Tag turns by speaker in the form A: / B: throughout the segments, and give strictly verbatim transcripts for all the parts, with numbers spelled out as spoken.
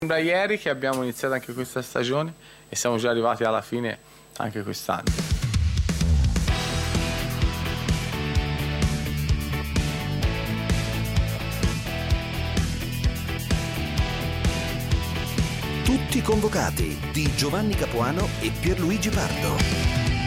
A: Sembra ieri che abbiamo iniziato anche questa stagione e siamo già arrivati alla fine anche quest'anno.
B: Tutti convocati di Giovanni Capuano e Pierluigi Pardo.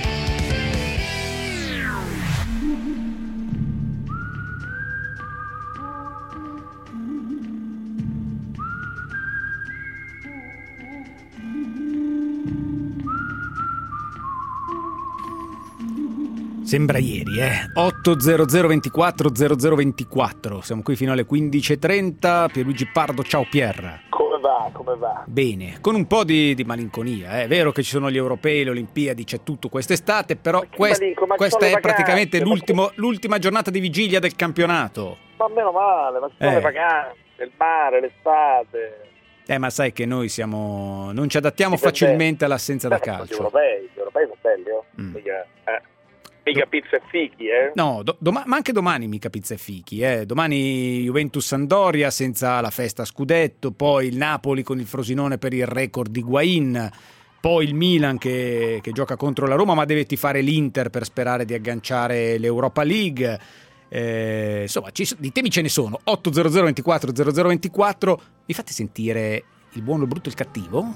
C: Sembra ieri, eh? otto zero zero ventiquattro zero zero ventiquattro. Siamo qui fino alle quindici e trenta. Pierluigi Pardo, ciao Pier.
D: Come va? Come va?
C: Bene, con un po' di, di malinconia. È vero che ci sono gli europei, le Olimpiadi, c'è tutto quest'estate, però quest,
D: malinco,
C: questa è
D: vacanze,
C: praticamente
D: ma...
C: l'ultimo, l'ultima giornata di vigilia del campionato.
D: Ma meno male, ma ci sono
C: Eh.
D: le vacanze, il mare, l'estate.
C: Eh, ma sai che noi siamo non ci adattiamo
D: Sì, per
C: facilmente
D: te.
C: all'assenza da
D: Beh, Gli
C: calcio.
D: europei, gli europei sono belli, oh.
C: Mm.
D: Mica, eh. Mica pizza e fichi, eh?
C: No, do- doma- ma anche domani mica pizza e fichi, eh. Domani Juventus-Sampdoria senza la festa scudetto, poi il Napoli con il Frosinone per il record di Higuain, poi il Milan che, che gioca contro la Roma ma deve tifare l'Inter per sperare di agganciare l'Europa League. Eh, insomma, ci so- di temi ce ne sono. otto zero zero ventiquattro zero zero ventiquattro. Mi fate sentire il buono, il brutto e il cattivo?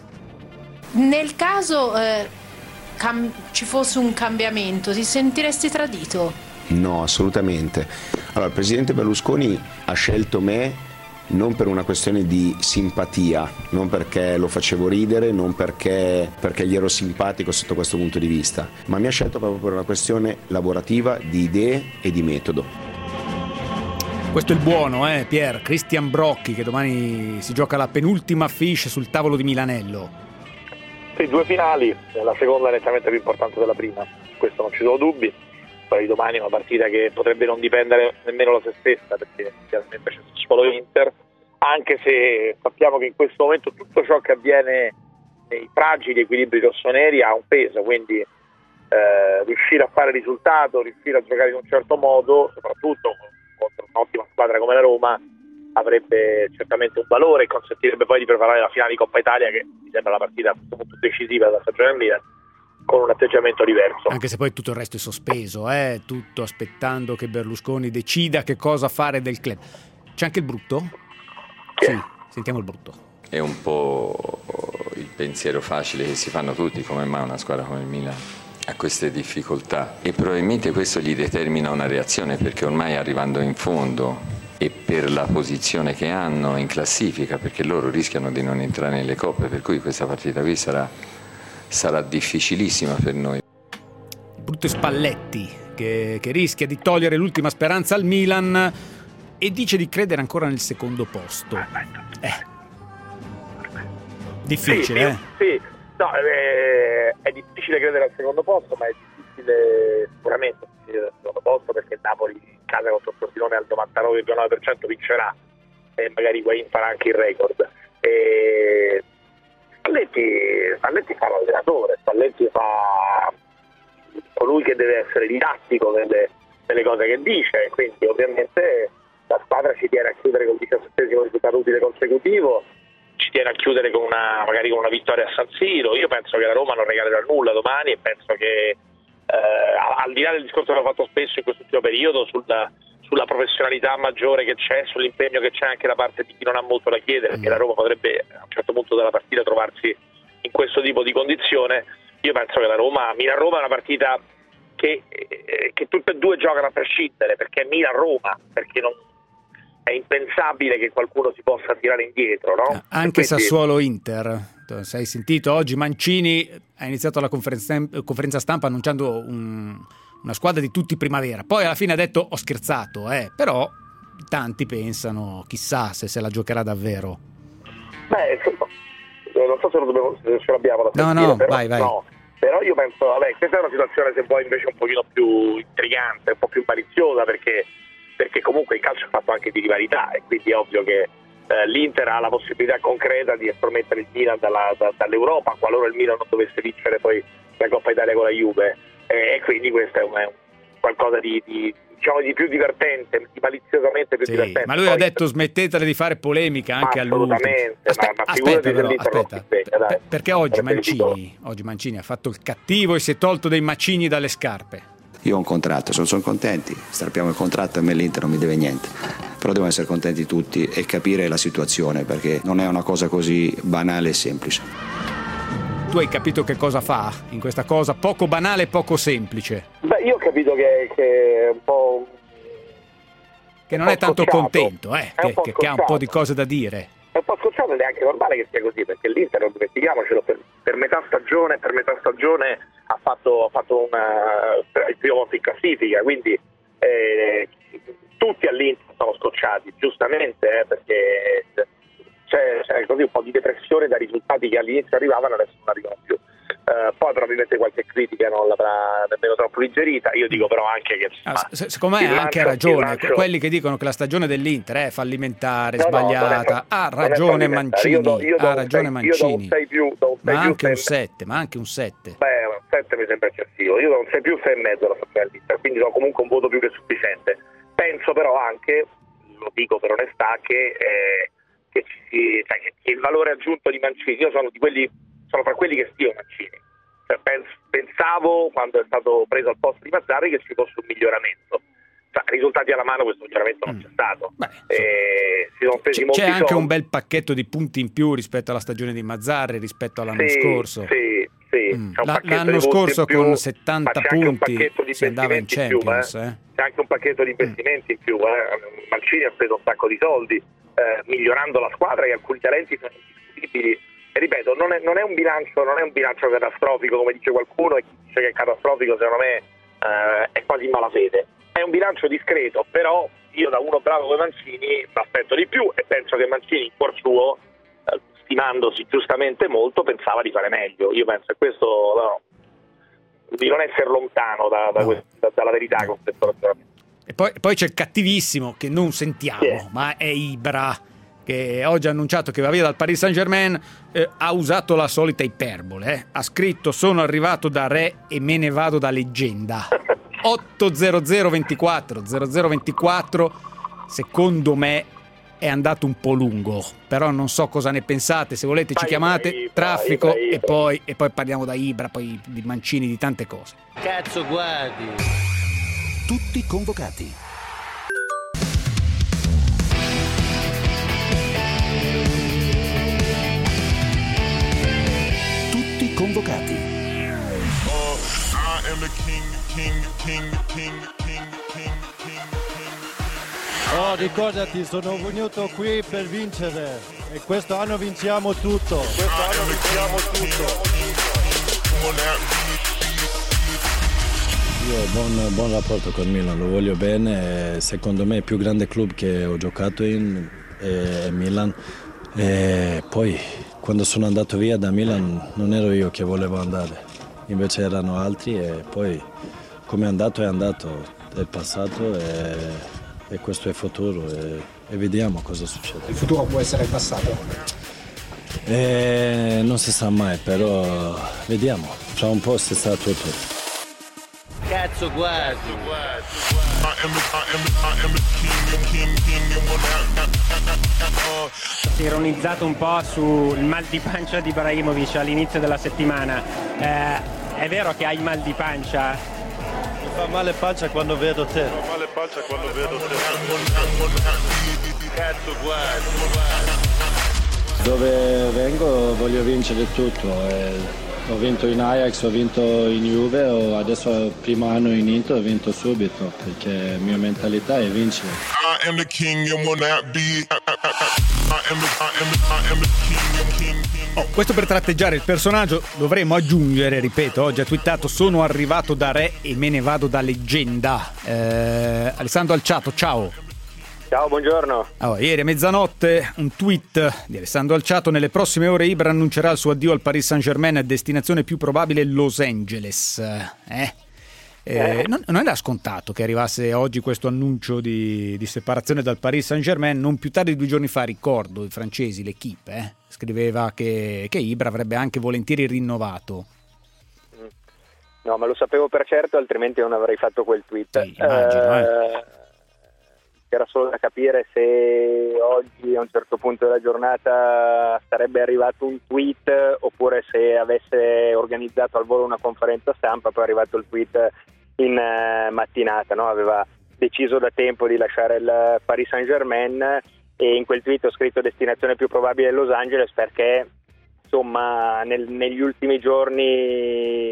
E: Nel caso eh, cam- ci fosse un cambiamento, ti sentiresti tradito?
F: No, assolutamente. Allora, il presidente Berlusconi ha scelto me non per una questione di simpatia, non perché lo facevo ridere, non perché, perché gli ero simpatico sotto questo punto di vista, ma mi ha scelto proprio per una questione lavorativa, di idee e di metodo.
C: Questo è il buono, eh, Pier. Christian Brocchi, che domani si gioca la penultima fiche sul tavolo di Milanello.
D: Sì, due finali, la seconda è nettamente più importante della prima, su questo non ci sono dubbi. Poi domani è una partita che potrebbe non dipendere nemmeno da se stessa, perché chiaramente c'è solo Inter, anche se sappiamo che in questo momento tutto ciò che avviene nei fragili equilibri rossoneri ha un peso, quindi eh, riuscire a fare risultato, riuscire a giocare in un certo modo, soprattutto contro un'ottima squadra come la Roma, avrebbe certamente un valore e consentirebbe poi di preparare la finale di Coppa Italia, che mi sembra la partita a questo punto decisiva della stagione del Milan, con un atteggiamento diverso.
C: Anche se poi tutto il resto è sospeso, eh? Tutto aspettando che Berlusconi decida che cosa fare del club. C'è anche il brutto?
D: Chi è?
C: Sì, sentiamo il brutto.
G: È un po' il pensiero facile che si fanno tutti, come mai una squadra come il Milan ha queste difficoltà, e probabilmente questo gli determina una reazione, perché ormai arrivando in fondo e per la posizione che hanno in classifica, perché loro rischiano di non entrare nelle coppe, per cui questa partita qui sarà, sarà difficilissima per noi.
C: Il brutto è Spalletti, che, che rischia di togliere l'ultima speranza al Milan e dice di credere ancora nel secondo posto. Eh. Difficile,
D: sì,
C: eh?
D: Sì, no, eh, è difficile credere al secondo posto, ma è difficile sicuramente credere al secondo posto, perché il Napoli in casa contro il Frosinone al novantanove virgola nove per cento vincerà e magari Higuain farà anche il record. E Spalletti, Spalletti fa l'allenatore, Spalletti fa colui che deve essere didattico nelle, nelle cose che dice, quindi ovviamente la squadra ci tiene a chiudere col diciassettesimo risultato utile consecutivo, ci tiene a chiudere con una magari con una vittoria a San Siro. Io penso che la Roma non regalerà nulla domani e penso che eh, al di là del discorso che ho fatto spesso in quest'ultimo periodo sulla, sulla professionalità maggiore che c'è, sull'impegno che c'è anche da parte di chi non ha molto da chiedere, perché la Roma potrebbe a un certo punto della partita trovarsi in questo tipo di condizione, io penso che la Roma, Milan-Roma è una partita che, eh, che tutte e due giocano a prescindere, perché è Milan-Roma, perché non è impensabile che qualcuno si possa tirare indietro, no?
C: Anche
D: quindi...
C: Sassuolo-Inter. Se hai sentito oggi Mancini ha iniziato la conferenza, conferenza stampa annunciando un, una squadra di tutti primavera, poi alla fine ha detto ho scherzato, eh, però tanti pensano chissà se se la giocherà davvero.
D: Beh, insomma, non so se, lo dobbiamo, se ce l'abbiamo da
C: no
D: sentire,
C: no
D: però,
C: vai vai
D: no, però io penso, vabbè, questa è una situazione se vuoi invece un pochino più intrigante, un po' più maliziosa, perché perché comunque il calcio è fatto anche di rivalità e quindi è ovvio che eh, l'Inter ha la possibilità concreta di estromettere il Milan dalla, da, dall'Europa qualora il Milan non dovesse vincere poi la Coppa Italia con la Juve, eh, e quindi questa è una, qualcosa di, di diciamo di più divertente, di maliziosamente più
C: sì,
D: divertente.
C: ma lui
D: Poi,
C: ha detto smettetela di fare polemica anche all'ultimo.
D: Assolutamente,
C: Aspe-
D: ma, ma
C: aspetta, però,
D: dell'Inter non si
C: aspetta,
D: sveglia, dai.
C: perché oggi
D: Sarebbe
C: Mancini, oggi Mancini ha fatto il cattivo e si è tolto dei macigni dalle scarpe.
H: Io ho un contratto, se non sono contenti strappiamo il contratto, a me l'Inter non mi deve niente, però devono essere contenti tutti e capire la situazione, perché non è una cosa così banale e semplice.
C: Tu hai capito che cosa fa in questa cosa poco banale e poco semplice?
D: Beh, io ho capito che, che è un po'...
C: Che non è tanto
D: scocciato.
C: contento, eh, che, che, che ha un po' di cose da dire.
D: È un po' scocciato ed è anche normale che sia così, perché l'Inter, non dimentichiamocelo, per, per metà stagione per metà stagione ha fatto, ha fatto una, il primo posto in classifica, quindi eh, tutti all'Inter sono scocciati, giustamente, eh, perché c'è, c'è così un po' di depressione da risultati che all'inizio arrivavano e adesso non arrivano più. Uh, poi probabilmente qualche critica non l'avrà nemmeno troppo digerita, io dico però anche che
C: ah, se, secondo me ha anche ragione lancio... quelli che dicono che la stagione dell'Inter è fallimentare, no, sbagliata, no, ha ragione Mancini, io do, io do ha ragione sei, Mancini, io do un sei più, do un sei ma più, anche sei un sette, ma anche un sette.
D: Beh, un sette mi sembra eccessivo, io do un sei più, sei e mezzo alla stagione dell'Inter, quindi do comunque un voto più che sufficiente. Penso però anche, lo dico per onestà, che, eh, che, ci, cioè, che il valore aggiunto di Mancini, io sono di quelli sono tra quelli che stimo Mancini. Cioè, pensavo quando è stato preso al posto di Mazzarri che ci fosse un miglioramento. Cioè, risultati alla mano questo miglioramento non c'è stato.
C: Beh,
D: e si sono spesi
C: c'è,
D: molti
C: c'è anche
D: soldi.
C: un bel pacchetto di punti in più rispetto alla stagione di Mazzarri, rispetto all'anno
D: sì,
C: scorso.
D: Sì, sì.
C: Mm.
D: C'è un
C: La,
D: l'anno
C: l'anno scorso
D: più,
C: con settanta punti si andava in Champions.
D: Più, eh.
C: Eh.
D: C'è anche un pacchetto di investimenti mm. in più. Eh. Mancini ha speso un sacco di soldi eh, migliorando la squadra e alcuni talenti sono indiscutibili. E ripeto, non è, non è un bilancio non è un bilancio catastrofico come dice qualcuno, e chi dice che è catastrofico secondo me eh, è quasi in malafede. È un bilancio discreto, però io da uno bravo come Mancini mi aspetto di più e penso che Mancini in cuor suo, eh, stimandosi giustamente molto, pensava di fare meglio. Io penso che questo no, di non essere lontano da, da
C: no.
D: questa, dalla verità con questo ragionamento.
C: E poi, poi c'è il cattivissimo che non sentiamo, yeah. ma è Ibra, che oggi ha annunciato che va via dal Paris Saint-Germain, eh, ha usato la solita iperbole, eh. ha scritto sono arrivato da re e me ne vado da leggenda. otto zero zero ventiquattro zero zero ventiquattro secondo me è andato un po' lungo, però non so cosa ne pensate, se volete ci chiamate, Ibra, traffico Ibra, Ibra. E, poi, e poi parliamo da Ibra, poi di Mancini, di tante cose.
I: Cazzo guardi.
B: Tutti convocati. Tutti convocati.
I: Oh, ricordati, sono venuto qui per vincere e questo anno vinciamo tutto. Questo anno vinciamo tutto.
J: Io ho buon, buon rapporto con Milan, lo voglio bene, secondo me è il più grande club che ho giocato in è Milan. E poi quando sono andato via da Milan non ero io che volevo andare, invece erano altri e poi come è andato è andato, è il passato e, e questo è il futuro e, e vediamo cosa succede.
K: Il futuro può essere il passato?
J: E non si sa mai, però vediamo, tra un po' si sa tutto.
I: Cazzo guardi.
L: Si è ironizzato un po' sul mal di pancia di Ibrahimovic all'inizio della settimana. Eh, è vero che hai mal di pancia?
I: Mi fa male pancia quando vedo te. Mi fa male pancia quando vedo te. Cazzo guardi.
J: Dove vengo voglio vincere tutto. Eh. Ho vinto in Ajax, ho vinto in Juve, ho adesso il primo anno in Inter ho vinto subito perché la mia mentalità è vincere.
C: Oh, questo per tratteggiare il personaggio dovremmo aggiungere, ripeto, oggi ha twittato sono arrivato da re e me ne vado da leggenda. Eh, Alessandro Alciato, ciao.
D: Ciao, buongiorno.
C: Allora, ieri a mezzanotte un tweet di Alessandro Alciato: nelle prossime ore Ibra annuncerà il suo addio al Paris Saint-Germain, destinazione più probabile Los Angeles. Eh? Eh, non, non era scontato che arrivasse oggi questo annuncio di, di separazione dal Paris Saint-Germain. Non più tardi di due giorni fa, ricordo, i francesi, l'Equipe, eh, scriveva che, che Ibra avrebbe anche volentieri rinnovato.
K: No, ma lo sapevo per certo, altrimenti non avrei fatto quel tweet.
C: Sì, immagino, eh.
K: Eh, era solo da capire se oggi a un certo punto della giornata sarebbe arrivato un tweet oppure se avesse organizzato al volo una conferenza stampa, poi è arrivato il tweet in uh, mattinata, no? Aveva deciso da tempo di lasciare il Paris Saint-Germain e in quel tweet ho scritto destinazione più probabile Los Angeles perché insomma nel, negli ultimi giorni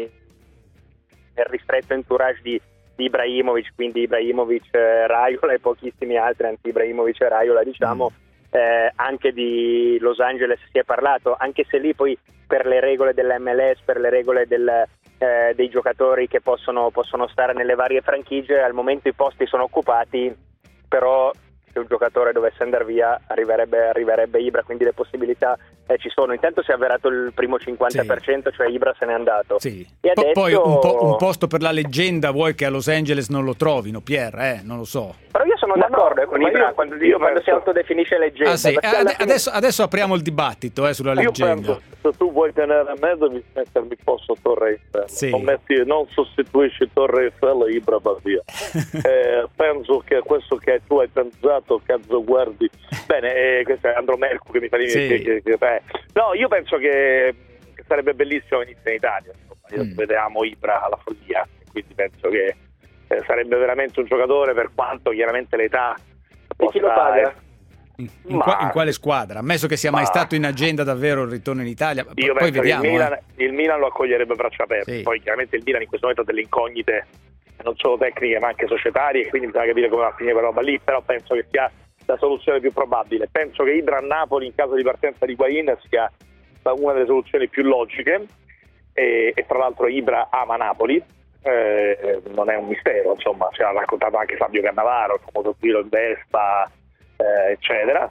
K: nel ristretto entourage di di Ibrahimovic, quindi Ibrahimovic, eh, Raiola e pochissimi altri, anzi Ibrahimovic e Raiola diciamo, eh, anche di Los Angeles si è parlato, anche se lì poi per le regole dell'M L S, per le regole del, eh, dei giocatori che possono, possono stare nelle varie franchigie, al momento i posti sono occupati, però se un giocatore dovesse andare via arriverebbe, arriverebbe Ibra, quindi le possibilità eh, ci sono. Intanto si è avverato il primo cinquanta per cento, sì. Cioè Ibra se n'è andato.
C: Sì.
K: E
C: po-
K: adesso...
C: Poi un, po- un posto per la leggenda vuoi che a Los Angeles non lo trovino, Pier, eh? Non lo so.
K: Però io sono
D: Ma
K: d'accordo
D: no,
K: con
D: ma
K: Ibra
D: io-
K: quando,
D: io
K: quando
D: penso-
K: si autodefinisce leggenda.
C: Ah, sì.
K: perché
C: Ade-
K: alla fine-
C: adesso, adesso apriamo il dibattito eh, sulla
M: Io
C: leggenda.
M: penso se tu vuoi tenere a mezzo devi mettermi posto Torre Eiffel,
C: Sì.
M: non, metti, non sostituisci Torre Eiffel e Ibra va via. eh, penso che questo che tu hai pensato, cazzo guardi bene, eh, questo è Andro Mercu che mi fa dire
C: Sì.
M: che, che, che, eh. No, io penso che, che sarebbe bellissimo venisse in Italia, insomma. Io
C: Mm.
M: vedevamo Ibra alla follia, quindi penso che eh, sarebbe veramente un giocatore, per quanto chiaramente l'età
K: E chi lo
M: possa-
K: paga?
C: In,
M: Ma-
C: qua- in quale squadra? Ammesso che sia mai
M: Ma-
C: stato in agenda davvero il ritorno in Italia, p-
M: Io
C: poi
M: penso
C: vediamo.
M: che il Milan,
C: eh.
M: il Milan lo accoglierebbe a braccia aperte.
C: Sì.
M: Poi chiaramente il Milan in questo momento ha delle incognite non solo tecniche ma anche societarie, e quindi bisogna capire come va a finire quella roba lì, però penso che sia la soluzione più probabile. Penso che Ibra a Napoli in caso di partenza di Higuaín sia una delle soluzioni più logiche e, e tra l'altro Ibra ama Napoli, eh, non è un mistero, insomma, ci ha raccontato anche Fabio Cannavaro, il famoso giro in Vespa, eh, eccetera.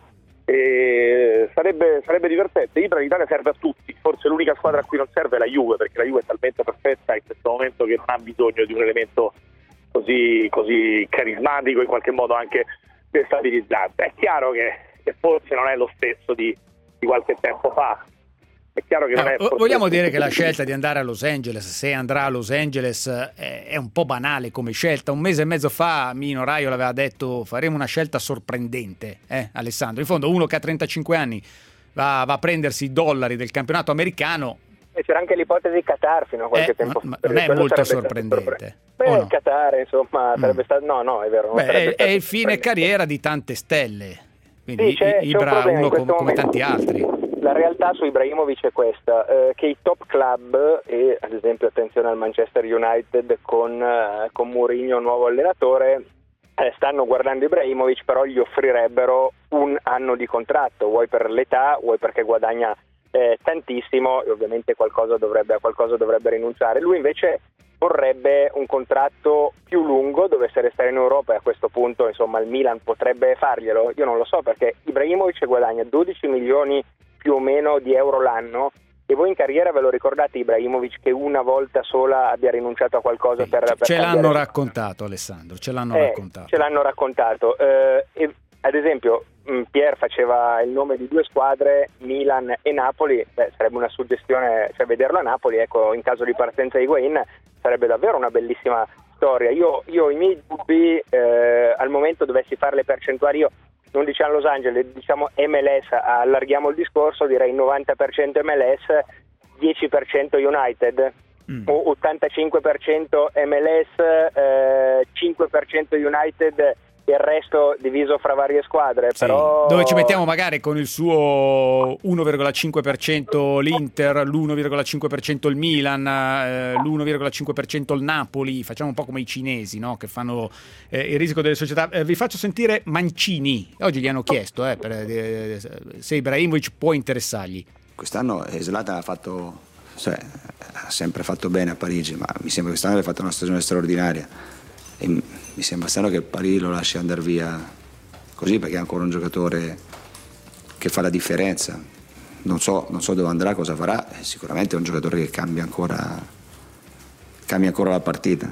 M: E sarebbe, sarebbe divertente. Ibra in Italia serve a tutti, forse l'unica squadra a cui non serve è la Juve, perché la Juve è talmente perfetta in questo momento che non ha bisogno di un elemento così, così carismatico, in qualche modo anche destabilizzante. È chiaro che, che forse non è lo stesso di, di qualche tempo fa. È chiaro che non
C: Eh,
M: è forse-
C: vogliamo dire che la scelta di andare a Los Angeles, se andrà a Los Angeles, è, è un po' banale come scelta. Un mese e mezzo fa Mino Raiola aveva detto faremo una scelta sorprendente, eh, Alessandro. In fondo uno che ha trentacinque anni va, va a prendersi i dollari del campionato americano.
K: E c'era anche l'ipotesi Qatar fino a qualche
C: Eh,
K: tempo
C: ma-
K: fa.
C: ma non è
K: Quello
C: molto
K: sarebbe stato
C: sorprendente,
K: sorpre- Beh,
C: o no?
K: Qatar, insomma,
C: Mm.
K: sarebbe stato... No, no, è vero. non
C: Beh,
K: sarebbe
C: è,
K: stato
C: è il fine
K: sorprendente.
C: carriera di tante stelle. Quindi
K: Sì, c'è- c'è un
C: Ibra
K: problema in
C: uno
K: questo
C: com- come
K: momento.
C: tanti altri.
K: La realtà su Ibrahimovic è questa, eh, che i top club, e ad esempio attenzione al Manchester United con, eh, con Mourinho nuovo allenatore, eh, stanno guardando Ibrahimovic, però gli offrirebbero un anno di contratto, vuoi per l'età, vuoi perché guadagna eh, tantissimo e ovviamente qualcosa dovrebbe, a qualcosa dovrebbe rinunciare. Lui invece vorrebbe un contratto più lungo, dovesse restare in Europa e a questo punto insomma il Milan potrebbe farglielo, io non lo so, perché Ibrahimovic guadagna dodici milioni più o meno di euro l'anno e voi in carriera ve lo ricordate Ibrahimovic che una volta sola abbia rinunciato a qualcosa
C: Sì,
K: per, per
C: ce
K: cambiare-
C: l'hanno raccontato, Alessandro, ce l'hanno
K: Eh,
C: raccontato.
K: ce l'hanno raccontato. Eh, e, ad esempio mh, Pier faceva il nome di due squadre, Milan e Napoli, beh, sarebbe una suggestione, cioè vederlo a Napoli, ecco, in caso di partenza di Higuaín sarebbe davvero una bellissima storia. Io, io ho i miei dubbi, eh, al momento dovessi fare le percentuali, io non diciamo Los Angeles, diciamo M L S, allarghiamo il discorso, direi novanta per cento M L S, dieci per cento United, mm. o ottantacinque per cento M L S, eh, cinque per cento United, il resto diviso fra varie squadre.
C: Sì,
K: Però...
C: dove ci mettiamo magari con il suo uno virgola cinque per cento l'Inter, l'uno virgola cinque per cento il Milan, eh, l'uno virgola cinque per cento il Napoli, facciamo un po' come i cinesi, no? Che fanno eh, il rischio delle società. Eh, vi faccio sentire Mancini, oggi gli hanno chiesto eh, per, eh, se Ibrahimovic può interessargli.
H: Quest'anno Zlatan ha fatto, cioè, ha sempre fatto bene a Parigi, ma mi sembra che quest'anno abbia fatto una stagione straordinaria e mi sembra strano che Parigi lo lasci andare via così, perché è ancora un giocatore che fa la differenza. Non so, non so dove andrà, cosa farà, sicuramente è un giocatore che cambia ancora, cambia ancora la partita.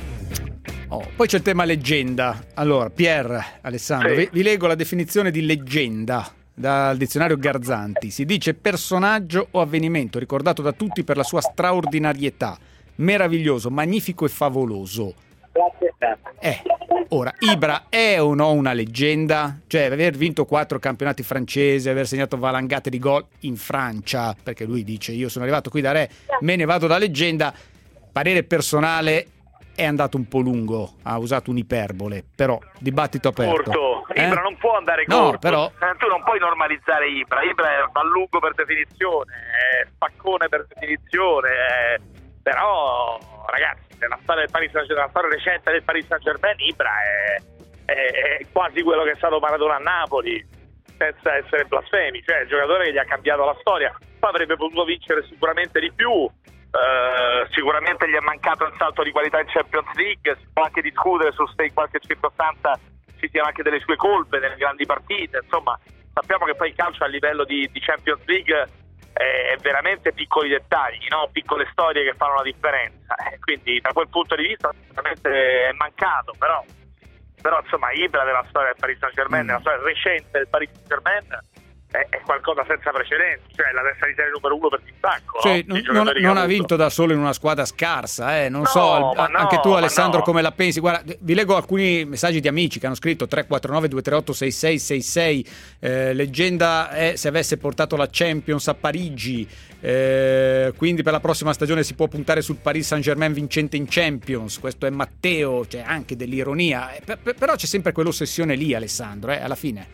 C: Oh, poi c'è il tema leggenda. Allora, Pier, Alessandro,
M: Sì.
C: vi, vi leggo la definizione di leggenda dal dizionario Garzanti. Si dice personaggio o avvenimento ricordato da tutti per la sua straordinarietà, meraviglioso, magnifico e favoloso.
K: Grazie.
C: Eh, ora, Ibra è o no una leggenda? Cioè, aver vinto quattro campionati francesi, aver segnato valangate di gol in Francia, perché lui dice io sono arrivato qui da re, me ne vado da leggenda. Parere personale, è andato un po' lungo, ha usato un'iperbole, però dibattito aperto.
M: Corto,
C: eh?
M: Ibra non può andare
C: No,
M: corto,
C: però...
M: Eh, tu non puoi normalizzare Ibra, Ibra è ballungo per definizione, è spaccone per definizione, è... però ragazzi, nella storia del Paris Saint-Germain, la storia recente del Paris Saint-Germain, Ibra è, è, è quasi quello che è stato Maradona a Napoli, senza essere blasfemi, cioè il giocatore che gli ha cambiato la storia. Poi avrebbe potuto vincere sicuramente di più. Uh, sicuramente gli è mancato il salto di qualità in Champions League, si può anche discutere su se in qualche circostanza ci siano anche delle sue colpe nelle grandi partite, insomma sappiamo che poi il calcio a livello di, di Champions League è, è veramente piccoli dettagli, no? Piccole storie che fanno la differenza, eh, quindi da quel punto di vista sicuramente è mancato, però, però insomma Ibra della storia del Paris Saint-Germain, mm. della storia recente del Paris Saint-Germain è, è qualcosa senza precedenti, cioè la testa di serie numero uno per distacco,
C: cioè,
M: no?
C: non, non, non ha vinto da solo in una squadra scarsa, eh? non no, so, a, no, anche tu Alessandro no. come la pensi? Guarda, vi leggo alcuni messaggi di amici che hanno scritto tre quattro nove due tre otto sei sei sei sei, eh, leggenda è se avesse portato la Champions a Parigi, eh, quindi per la prossima stagione si può puntare sul Paris Saint-Germain vincente in Champions. Questo è Matteo, c'è anche dell'ironia, eh, per, per, però c'è sempre quell'ossessione lì, Alessandro, eh, alla fine.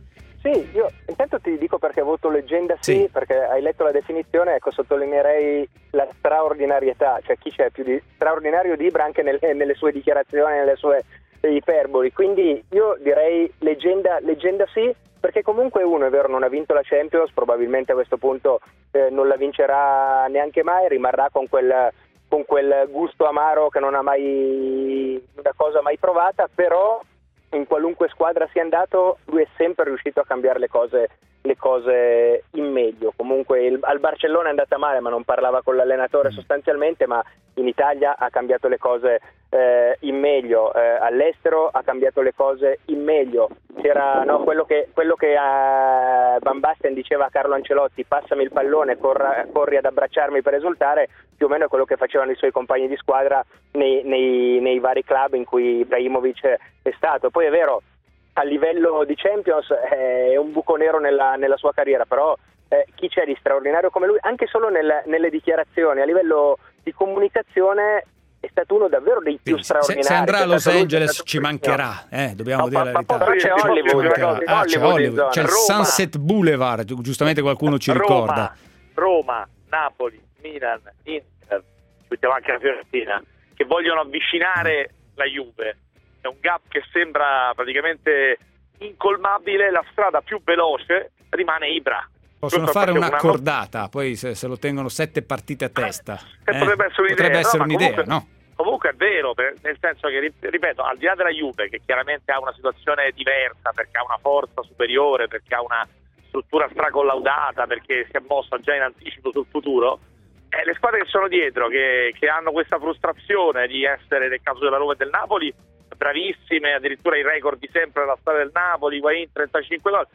K: Sì, io intanto ti dico perché voto leggenda sì,
C: sì,
K: perché hai letto la definizione, ecco, sottolineerei la straordinarietà, cioè chi c'è più di straordinario di Ibra anche nelle, nelle sue dichiarazioni, nelle sue iperboli, quindi io direi leggenda, leggenda sì, perché comunque uno, è vero, non ha vinto la Champions, probabilmente a questo punto eh, non la vincerà neanche mai, rimarrà con quel, con quel gusto amaro che non ha mai una cosa mai provata, però in qualunque squadra sia andato lui è sempre riuscito a cambiare le cose, le cose in meglio. Comunque il, al Barcellona è andata male, ma non parlava con l'allenatore sostanzialmente, ma in Italia ha cambiato le cose eh, in meglio, eh, all'estero ha cambiato le cose in meglio. C'era no, quello che, quello che uh, Van Basten diceva a Carlo Ancelotti: passami il pallone, corra, corri ad abbracciarmi per esultare, più o meno è quello che facevano i suoi compagni di squadra nei, nei, nei vari club in cui Ibrahimovic è stato. Poi è vero, a livello di Champions è un buco nero nella, nella sua carriera, però eh, chi c'è di straordinario come lui, anche solo nel, nelle dichiarazioni, a livello di comunicazione è stato uno davvero dei più
C: se,
K: straordinari.
C: Se andrà a Los Angeles ci mancherà, eh, dobbiamo no, dire la verità.
K: Però c'è Hollywood,
C: ah, c'è Hollywood. C'è il
M: Roma,
C: Sunset Boulevard, giustamente qualcuno ci
M: Roma,
C: ricorda.
M: Roma, Napoli, Milan, Inter, mettiamo anche la Fiorentina, che vogliono avvicinare la Juve. È un gap che sembra praticamente incolmabile, la strada più veloce rimane Ibra.
C: Possono fare una cordata, poi se, se lo tengono sette partite a testa.
M: Eh, eh, potrebbe essere un'idea,
C: potrebbe essere
M: no,
C: un'idea
M: comunque,
C: no?
M: Comunque è vero, per, nel senso che, ripeto, al di là della Juve, che chiaramente ha una situazione diversa, perché ha una forza superiore, perché ha una struttura stracollaudata, perché si è mossa già in anticipo sul futuro, eh, le squadre che sono dietro, che, che hanno questa frustrazione di essere, nel caso della Roma e del Napoli, bravissime, addirittura i record di sempre nella storia del Napoli, Higuaín trentacinque gol,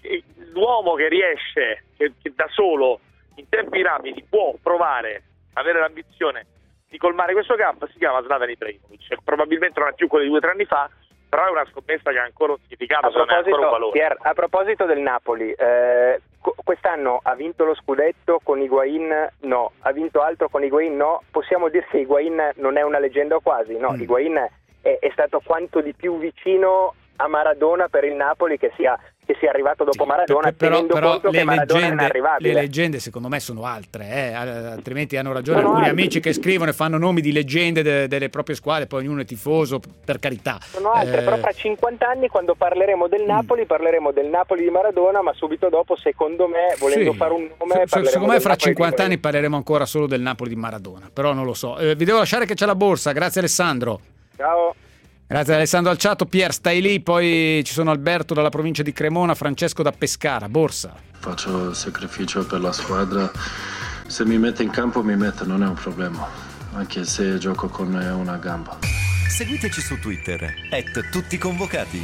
M: l'uomo che riesce, che, che da solo in tempi rapidi può provare, avere l'ambizione di colmare questo gap, si chiama Zlatan Ibrahimovic. Probabilmente non è più quello di due o tre anni fa, però è una scommessa che ha ancora un significato,
K: a proposito,
M: ancora un valore.
K: Pier, a proposito del Napoli, eh, quest'anno ha vinto lo scudetto con Higuaín? No. Ha vinto altro con Higuaín? No. Possiamo dire che Higuaín non è una leggenda o quasi? No, mm. Higuaín è, è stato quanto di più vicino a Maradona per il Napoli che sia, che sia arrivato dopo Maradona,
C: sì, però,
K: tenendo
C: però
K: conto
C: le
K: che Maradona
C: leggende,
K: è inarrivabile.
C: Le leggende secondo me sono altre, eh? Altrimenti hanno ragione
K: sono
C: alcuni
K: altre.
C: Amici che scrivono e fanno nomi di leggende de- delle proprie squadre, poi ognuno è tifoso, per carità.
K: Sono altre,
C: eh...
K: però fra cinquanta anni, quando parleremo del Napoli, mm. parleremo del Napoli di Maradona, ma subito dopo, secondo me, volendo
C: sì.
K: fare un nome,
C: S- secondo me fra
K: Napoli
C: cinquanta anni parleremo ancora solo del Napoli di Maradona, però non lo so. Eh, vi devo lasciare che c'è la borsa, grazie Alessandro.
K: Ciao.
C: Grazie Alessandro Alciato. Pier, stai lì, poi ci sono Alberto dalla provincia di Cremona, Francesco da Pescara. Borsa.
J: Faccio il sacrificio per la squadra, se mi mette in campo mi mette, non è un problema, anche se gioco con una gamba.
B: Seguiteci su Twitter at tutti convocati.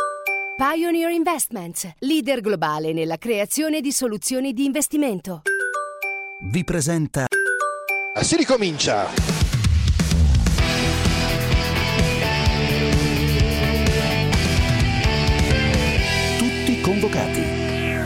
N: Pioneer Investments, leader globale nella creazione di soluzioni di investimento.
B: Vi presenta.
O: Si ricomincia.
B: convocati.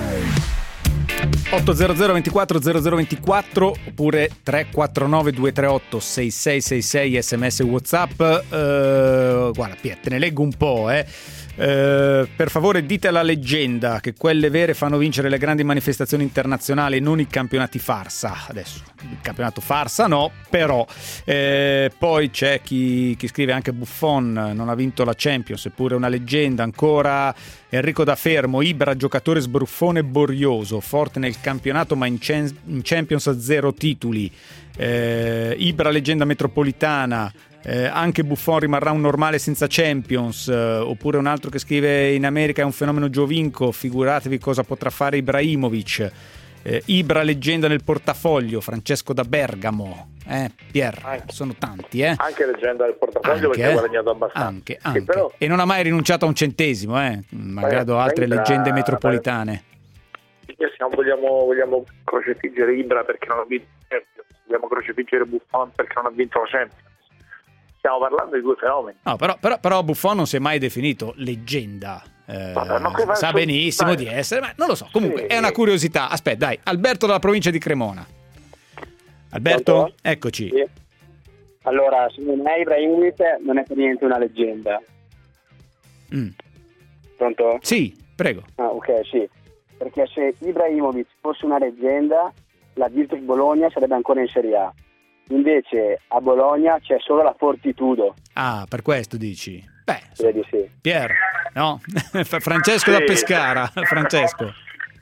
C: ottocento ventiquattro zero zero ventiquattro oppure tre quattro nove due tre otto sei sei sei sei sms WhatsApp. Uh, guarda Pier, te ne leggo un po', eh. Uh, per favore dite alla leggenda che quelle vere fanno vincere le grandi manifestazioni internazionali, non i campionati farsa. Adesso il campionato farsa no, però eh, poi c'è chi, chi scrive anche Buffon non ha vinto la Champions, eppure una leggenda. Ancora Enrico da Fermo, Ibra giocatore sbruffone borioso, forte nel campionato ma in, cen- in Champions a zero titoli. eh, Ibra leggenda metropolitana. Eh, anche Buffon rimarrà un normale senza Champions. eh, oppure un altro che scrive in America è un fenomeno Giovinco, figuratevi cosa potrà fare Ibrahimovic. eh, Ibra leggenda nel portafoglio, Francesco da Bergamo. eh, Pier, anche, sono tanti eh.
M: anche leggenda del portafoglio
C: anche,
M: perché ha guadagnato abbastanza
C: anche, anche.
M: Sì, però...
C: e non ha mai rinunciato a un centesimo, eh, malgrado
M: Beh,
C: altre
M: Ibra,
C: leggende metropolitane.
M: Beh, non vogliamo, vogliamo crocefiggere Ibra perché non ha vinto la Champions, vogliamo crocefiggere Buffon perché non ha vinto la Champions. Stiamo parlando di due fenomeni.
C: No, però, però, però Buffon non si è mai definito leggenda. Eh,
M: Vabbè,
C: sa benissimo di essere, ma non lo so. Comunque sì, è una curiosità. Aspetta, dai, Alberto dalla provincia di Cremona. Alberto,
O: Pronto?
C: Eccoci.
O: Sì. Allora, secondo me Ibrahimovic non è per niente una leggenda.
C: Mm.
O: Pronto?
C: Sì, prego.
O: Ah, ok, sì. Perché se Ibrahimovic fosse una leggenda, la Virtus Bologna sarebbe ancora in Serie A. Invece a Bologna c'è solo la Fortitudo.
C: Ah, per questo dici? Beh,
O: Credi sì.
C: Pier, no? Francesco
M: sì.
C: da Pescara. Francesco.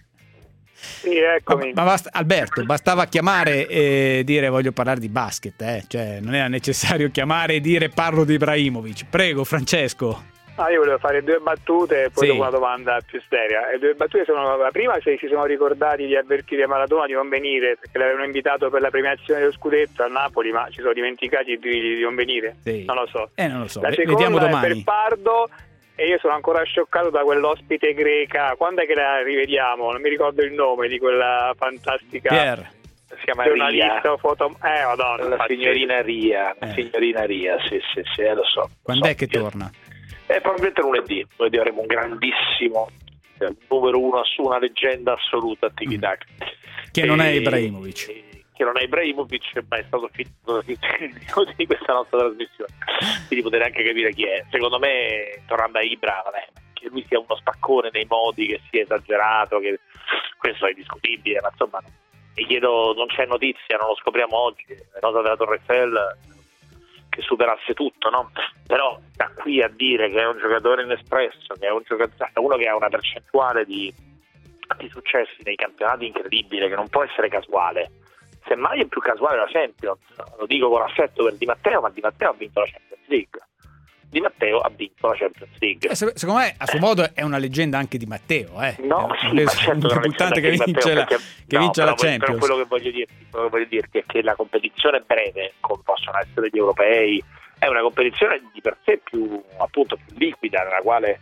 M: Sì, eccomi.
C: Ma, ma basta, Alberto, bastava chiamare e dire voglio parlare di basket, eh? Cioè non era necessario chiamare e dire parlo di Ibrahimovic. Prego, Francesco.
K: Ah, io volevo fare due battute e poi
C: Sì.
K: dopo una domanda più seria. Le due battute sono: la prima, se si sono ricordati di avvertire Maradona di non venire perché l'avevano invitato per la premiazione dello scudetto a Napoli, ma ci sono dimenticati di, di non venire.
C: Sì.
K: Non lo so.
C: Eh, non lo so.
K: La
C: V-
K: seconda
C: vediamo
K: è
C: domani.
K: per Pardo, e io sono ancora scioccato da quell'ospite greca. Quando è che la rivediamo? Non mi ricordo il nome di quella fantastica
C: Pier.
K: si chiama giornalista foto... eh madonna,
P: la signorina Ria, la
C: Eh.
P: signorina Ria, sì sì sì, lo so.
C: Quando
P: so.
C: è che torna?
P: Eh, probabilmente lunedì, lunedì avremo un grandissimo eh, numero uno, su una leggenda assoluta a Tiki Taka.
C: Che non è
P: E-
C: Ibrahimovic.
P: Che non è Ibrahimovic, ma è stato finito di questa nostra trasmissione. Quindi potete anche capire chi è. Secondo me, tornando a Ibra, vabbè, che lui sia uno spaccone nei modi, che sia esagerato, che questo è discutibile, ma insomma, mi chiedo, non c'è notizia, non lo scopriamo oggi, la nota della Torre Eiffel che superasse tutto, no? Però da qui a dire che è un giocatore inespresso, che è un giocatore, uno che ha una percentuale di, di successi nei campionati incredibile, che non può essere casuale. Semmai è più casuale la Champions, lo dico con affetto per Di Matteo, ma Di Matteo ha vinto la Champions League. Di Matteo ha vinto la Champions League.
C: Eh, se- secondo me a suo modo è una leggenda anche di Matteo, eh.
P: No,
C: È
P: sì,
C: un
P: ma certo
C: un debuttante che
P: Di Matteo,
C: vince la,
P: perché-
C: che
P: no,
C: vince
P: però
C: la
P: que-
C: Champions.
P: Però quello che voglio dirti, quello che voglio dirti è che la competizione breve, come possono essere gli europei, è una competizione di per sé più, appunto, più liquida, nella quale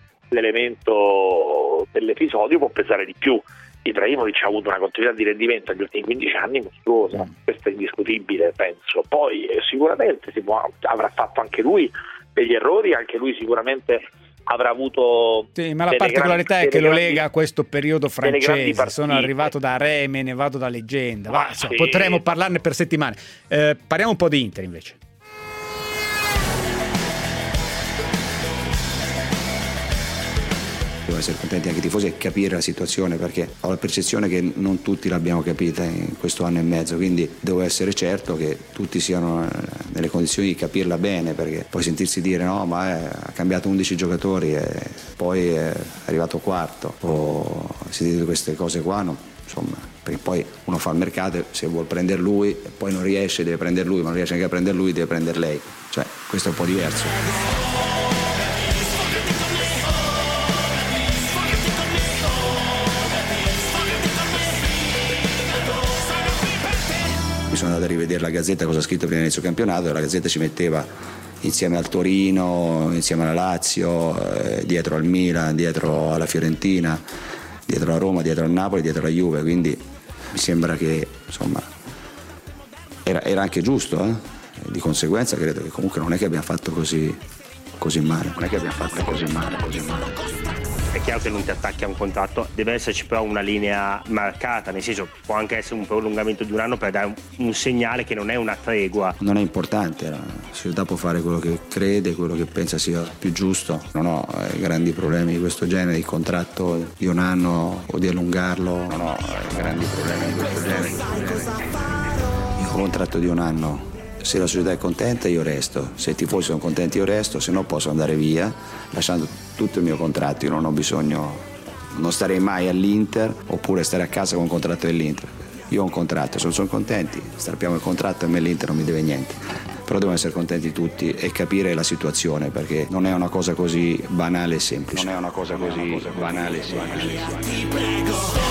P: l'elemento dell'episodio può pesare di più. Ibrahimovic ha avuto una continuità di rendimento negli ultimi quindici anni mostruosa,
C: Mm.
P: questo è indiscutibile, penso. Poi eh, sicuramente si può, avrà fatto anche lui degli errori, anche lui sicuramente avrà avuto
C: Sì, ma la
P: delle
C: particolarità
P: grandi-
C: è che
P: delle
C: lo
P: grandi-
C: lega a questo periodo
P: delle grandi
C: francese. Sono
P: partite.
C: arrivato da re, me ne vado da leggenda.
P: Ma
C: Va, insomma,
P: sì.
C: potremmo parlarne per settimane. Eh, parliamo un po' di Inter invece.
H: Devono essere contenti anche i tifosi e capire la situazione, perché ho la percezione che non tutti l'abbiamo capita in questo anno e mezzo, quindi devo essere certo che tutti siano nelle condizioni di capirla bene, perché poi sentirsi dire no ma è, ha cambiato undici giocatori e poi è arrivato quarto o si dice queste cose qua, no? Insomma, perché poi uno fa il mercato, se vuol prendere lui e poi non riesce deve prendere lui, ma non riesce anche a prendere lui deve prendere lei, cioè questo è un po' diverso. Mi sono andato a rivedere la Gazzetta cosa ha scritto prima dell'inizio campionato e la Gazzetta ci metteva insieme al Torino, insieme alla Lazio, eh, dietro al Milan, dietro alla Fiorentina, dietro alla Roma, dietro al Napoli, dietro alla Juve, quindi mi sembra che insomma era, era anche giusto, eh? Di conseguenza credo che comunque non è che abbiamo fatto così, così male, non è che abbiamo fatto così male, così male, così male.
Q: è chiaro che non ti attacchi a un contratto, deve esserci però una linea marcata, nel senso può anche essere un prolungamento di un anno per dare un, un segnale che non è una tregua.
H: Non è importante, la società può fare quello che crede, quello che pensa sia più giusto. Non ho eh, grandi problemi di questo genere, il contratto di un anno o di allungarlo, non ho eh, grandi problemi di questo genere. Il contratto di un anno, se la società è contenta io resto, se i tifosi sono contenti io resto, se no posso andare via lasciando tutto il mio contratto. Io non ho bisogno, non starei mai all'Inter oppure stare a casa con un contratto dell'Inter. Io ho un contratto, se non sono contenti strappiamo il contratto e a me l'Inter non mi deve niente, però devono essere contenti tutti e capire la situazione, perché non è una cosa così banale e semplice. Non è una cosa così banale e semplice.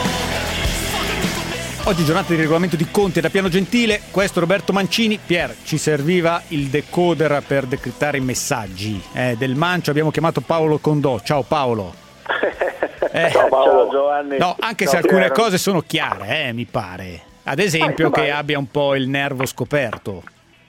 C: Oggi giornata di regolamento di Conte da Piano Gentile, questo Roberto Mancini. Pier, ci serviva il decoder per decrittare i messaggi eh, del Mancio, abbiamo chiamato Paolo Condò. Ciao Paolo. Eh,
R: Ciao, Paolo. Ciao Giovanni.
C: No, anche
R: Ciao,
C: se alcune
R: Pier.
C: cose sono chiare, eh, mi pare. Ad esempio
R: ah,
C: che abbia un po' il nervo scoperto.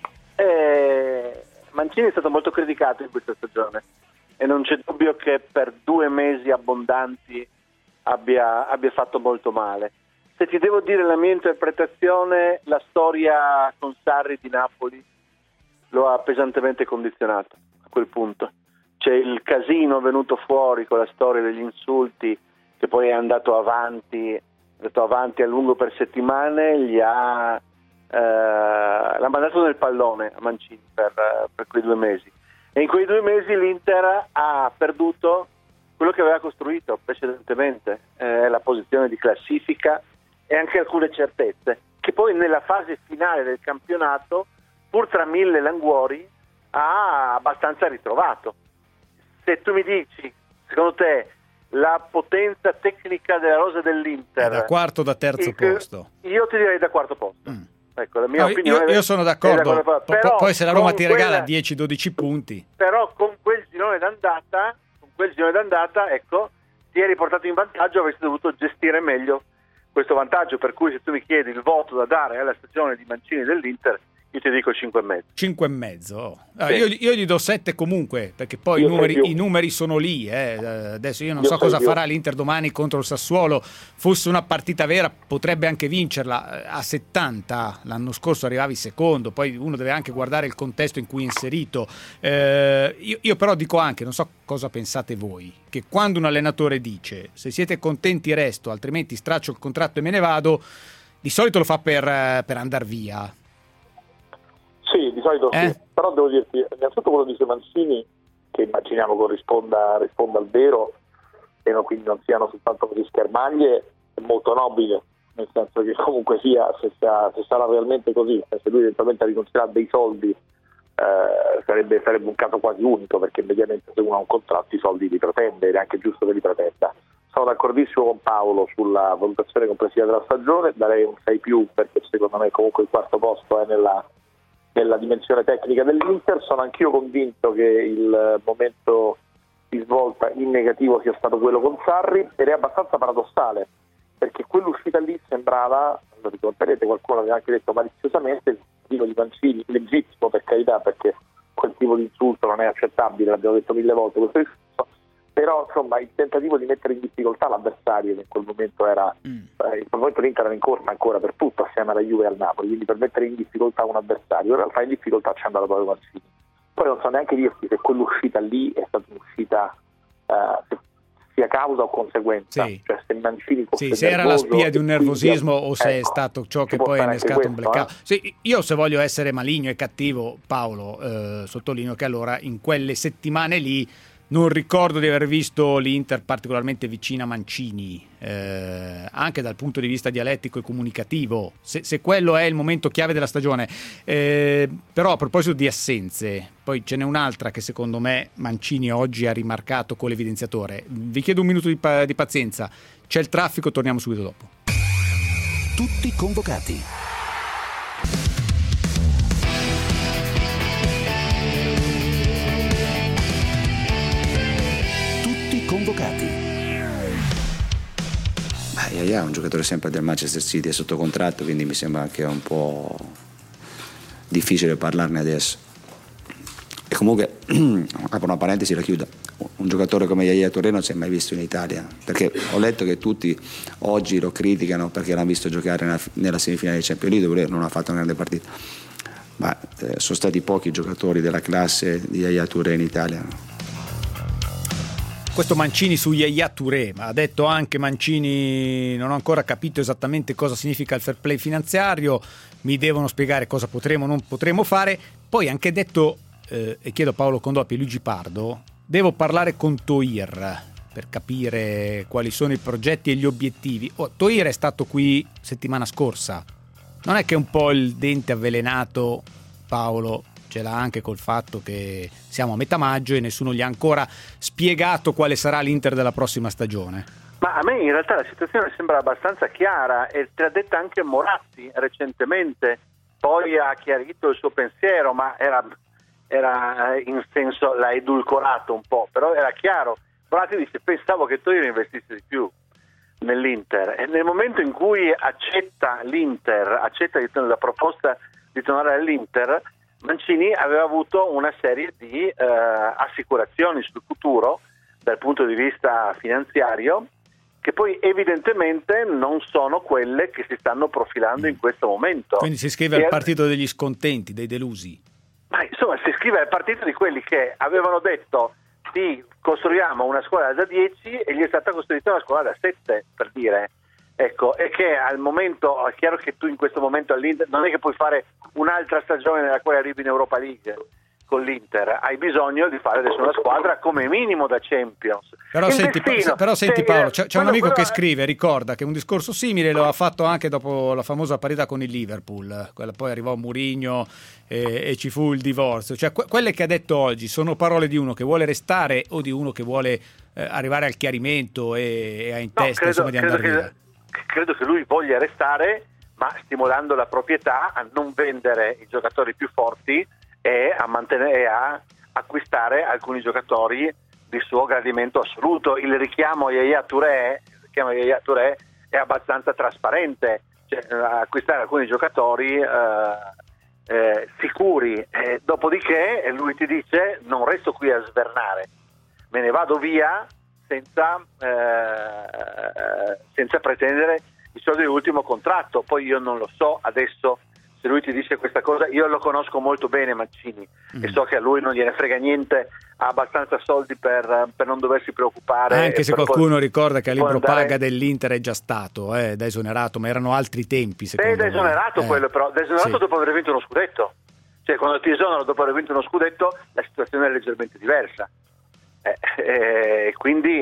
R: Eh, Mancini è stato molto criticato in questa stagione e non c'è dubbio che per due mesi abbondanti abbia, abbia fatto molto male. Se ti devo dire la mia interpretazione, la storia con Sarri di Napoli lo ha pesantemente condizionato a quel punto. C'è il casino venuto fuori con la storia degli insulti che poi è andato avanti, è andato avanti a lungo per settimane, gli ha, eh, l'ha mandato nel pallone a Mancini per, per quei due mesi. E in quei due mesi l'Inter ha perduto quello che aveva costruito precedentemente, eh, la posizione di classifica e anche alcune certezze, che poi nella fase finale del campionato, pur tra mille languori, ha abbastanza ritrovato. Se tu mi dici, secondo te, la potenza tecnica della rosa dell'Inter...
C: È da quarto o da terzo
R: il,
C: posto?
R: Io ti direi da quarto posto. Mm. Ecco, la mia
C: no,
R: opinione
C: io, io sono d'accordo,
R: da
C: po-
R: però,
C: poi se la Roma ti regala
R: quella,
C: dieci dodici punti...
R: Però con quel girone d'andata, con quel girone d'andata, ecco, ti eri portato in vantaggio, avresti dovuto gestire meglio questo vantaggio, per cui se tu mi chiedi il voto da dare alla stagione di Mancini dell'Inter, io ti dico cinque e mezzo.
C: cinque e mezzo. Ah,
R: sì.
C: io, io gli do sette comunque, perché poi i numeri, i numeri sono lì. Eh. Adesso io non io so cosa più. farà l'Inter domani contro il Sassuolo. Fosse una partita vera, potrebbe anche vincerla. A settanta, l'anno scorso arrivavi secondo, poi uno deve anche guardare il contesto in cui è inserito. Eh, io, io però dico anche, non so cosa pensate voi, che quando un allenatore dice se siete contenti resto, altrimenti straccio il contratto e me ne vado, di solito lo fa per, per andar via.
M: Sì, di solito
C: eh?
M: sì, però devo dirti, innanzitutto quello dice Mancini, che immaginiamo corrisponda risponda al vero e non, quindi non siano soltanto così schermaglie, è molto nobile, nel senso che comunque sia, se, sia, se sarà realmente così, se lui eventualmente riconsiderà dei soldi, eh, sarebbe, sarebbe un caso quasi unico, perché mediamente se uno ha un contratto i soldi li pretende ed è anche giusto che li pretenda. Sono d'accordissimo con Paolo sulla valutazione complessiva della stagione, darei un sei più, perché secondo me comunque il quarto posto è nella nella dimensione tecnica dell'Inter. Sono anch'io convinto che il momento di svolta in negativo sia stato quello con Sarri, ed è abbastanza paradossale perché quell'uscita lì sembrava, lo ricorderete, qualcuno aveva anche detto maliziosamente, il tentativo di Mancini, legittimo per carità, perché quel tipo di insulto non è accettabile, l'abbiamo detto mille volte questo discorso, però insomma il tentativo di mettere in difficoltà l'avversario, che in quel momento era mm. eh, in quel momento l'Inter era in corsa ancora per tutto assieme alla Juve e al Napoli, quindi per mettere in difficoltà un avversario, in realtà in difficoltà ci è andato proprio Mancini. Poi non so neanche dirti se quell'uscita lì è stata un'uscita eh, se sia causa o conseguenza, sì. Cioè se Mancini fosse
C: sì, se era la spia di un nervosismo quindi, o se ecco, è stato ciò che poi ha innescato questo, un blackout. Eh? Sì, io se voglio essere maligno e cattivo, Paolo, eh, sottolineo che allora in quelle settimane lì non ricordo di aver visto l'Inter particolarmente vicina a Mancini, eh, anche dal punto di vista dialettico e comunicativo, se, se quello è il momento chiave della stagione. Eh, però a proposito di assenze, poi ce n'è un'altra che secondo me Mancini oggi ha rimarcato con l'evidenziatore. Vi chiedo un minuto di, pa- di pazienza, c'è il traffico, torniamo subito dopo.
B: Tutti convocati. Convocati.
H: Beh, Yaya è un giocatore sempre del Manchester City, è sotto contratto, quindi mi sembra che è un po' difficile parlarne adesso. E comunque, apro una parentesi, la chiudo, un giocatore come Yaya Touré non si è mai visto in Italia, perché ho letto che tutti oggi lo criticano perché l'hanno visto giocare nella, nella semifinale di Champions League, dove non ha fatto una grande partita, ma eh, sono stati pochi giocatori della classe di Yaya Touré in Italia.
C: Questo Mancini su Yaya Touré, ma ha detto anche Mancini: non ho ancora capito esattamente cosa significa il fair play finanziario, mi devono spiegare cosa potremo o non potremo fare. Poi ha anche detto, eh, e chiedo a Paolo Condò e Luigi Pardo, devo parlare con Thohir per capire quali sono i progetti e gli obiettivi. Oh, Thohir è stato qui settimana scorsa, non è che un po' il dente avvelenato, Paolo, ce l'ha anche col fatto che siamo a metà maggio e nessuno gli ha ancora spiegato quale sarà l'Inter della prossima stagione?
R: Ma a me in realtà la situazione sembra abbastanza chiara, e te l'ha detta anche Moratti recentemente, poi ha chiarito il suo pensiero, ma era, era in senso, l'ha edulcorato un po', però era chiaro. Moratti dice: pensavo che Thohir investisse di più nell'Inter, e nel momento in cui accetta l'Inter, accetta la proposta di tornare all'Inter, Mancini aveva avuto una serie di eh, assicurazioni sul futuro dal punto di vista finanziario, che poi evidentemente non sono quelle che si stanno profilando in questo momento.
C: Quindi si iscrive
R: e
C: al partito degli scontenti, dei delusi.
R: Ma insomma, si iscrive al partito di quelli che avevano detto: sì, costruiamo una squadra da dieci, e gli è stata costruita una squadra da sette, per dire. Ecco, e che al momento, è chiaro che tu in questo momento all'Inter non è che puoi fare un'altra stagione nella quale arrivi in Europa League con l'Inter, hai bisogno di fare adesso una squadra come minimo da Champions.
C: Però senti,
R: destino,
C: però senti Paolo, c'è, c'è un amico
R: quello,
C: che scrive, ricorda che un discorso simile lo ha fatto anche dopo la famosa parità con il Liverpool, quella poi arrivò Mourinho e, e ci fu il divorzio. Cioè que- quelle che ha detto oggi sono parole di uno che vuole restare o di uno che vuole eh, arrivare al chiarimento e, e ha in
R: no,
C: testa
R: credo,
C: insomma, di andare
R: credo
C: via?
R: Che, credo che lui voglia restare, ma stimolando la proprietà a non vendere i giocatori più forti e a mantenere, a acquistare alcuni giocatori di suo gradimento assoluto. Il richiamo a Yaya Touré, il richiamo a Yaya Touré è abbastanza trasparente, cioè, acquistare alcuni giocatori eh, eh, sicuri, eh, dopodiché lui ti dice: non resto qui a svernare, me ne vado via senza, eh, senza pretendere i soldi dell'ultimo contratto. Poi io non lo so adesso se lui ti dice questa cosa, io lo conosco molto bene Mancini mm. e so che a lui non gliene frega niente, ha abbastanza soldi per, per non doversi preoccupare.
C: Anche se qualcuno poi, ricorda che a libro
R: andare...
C: paga dell'Inter è già stato eh, da esonerato, ma erano altri tempi secondo
R: eh, da esonerato
C: me.
R: quello
C: eh.
R: però da esonerato
C: sì.
R: dopo aver vinto uno scudetto, cioè quando ti esonerano dopo aver vinto uno scudetto la situazione è leggermente diversa. Eh, eh, quindi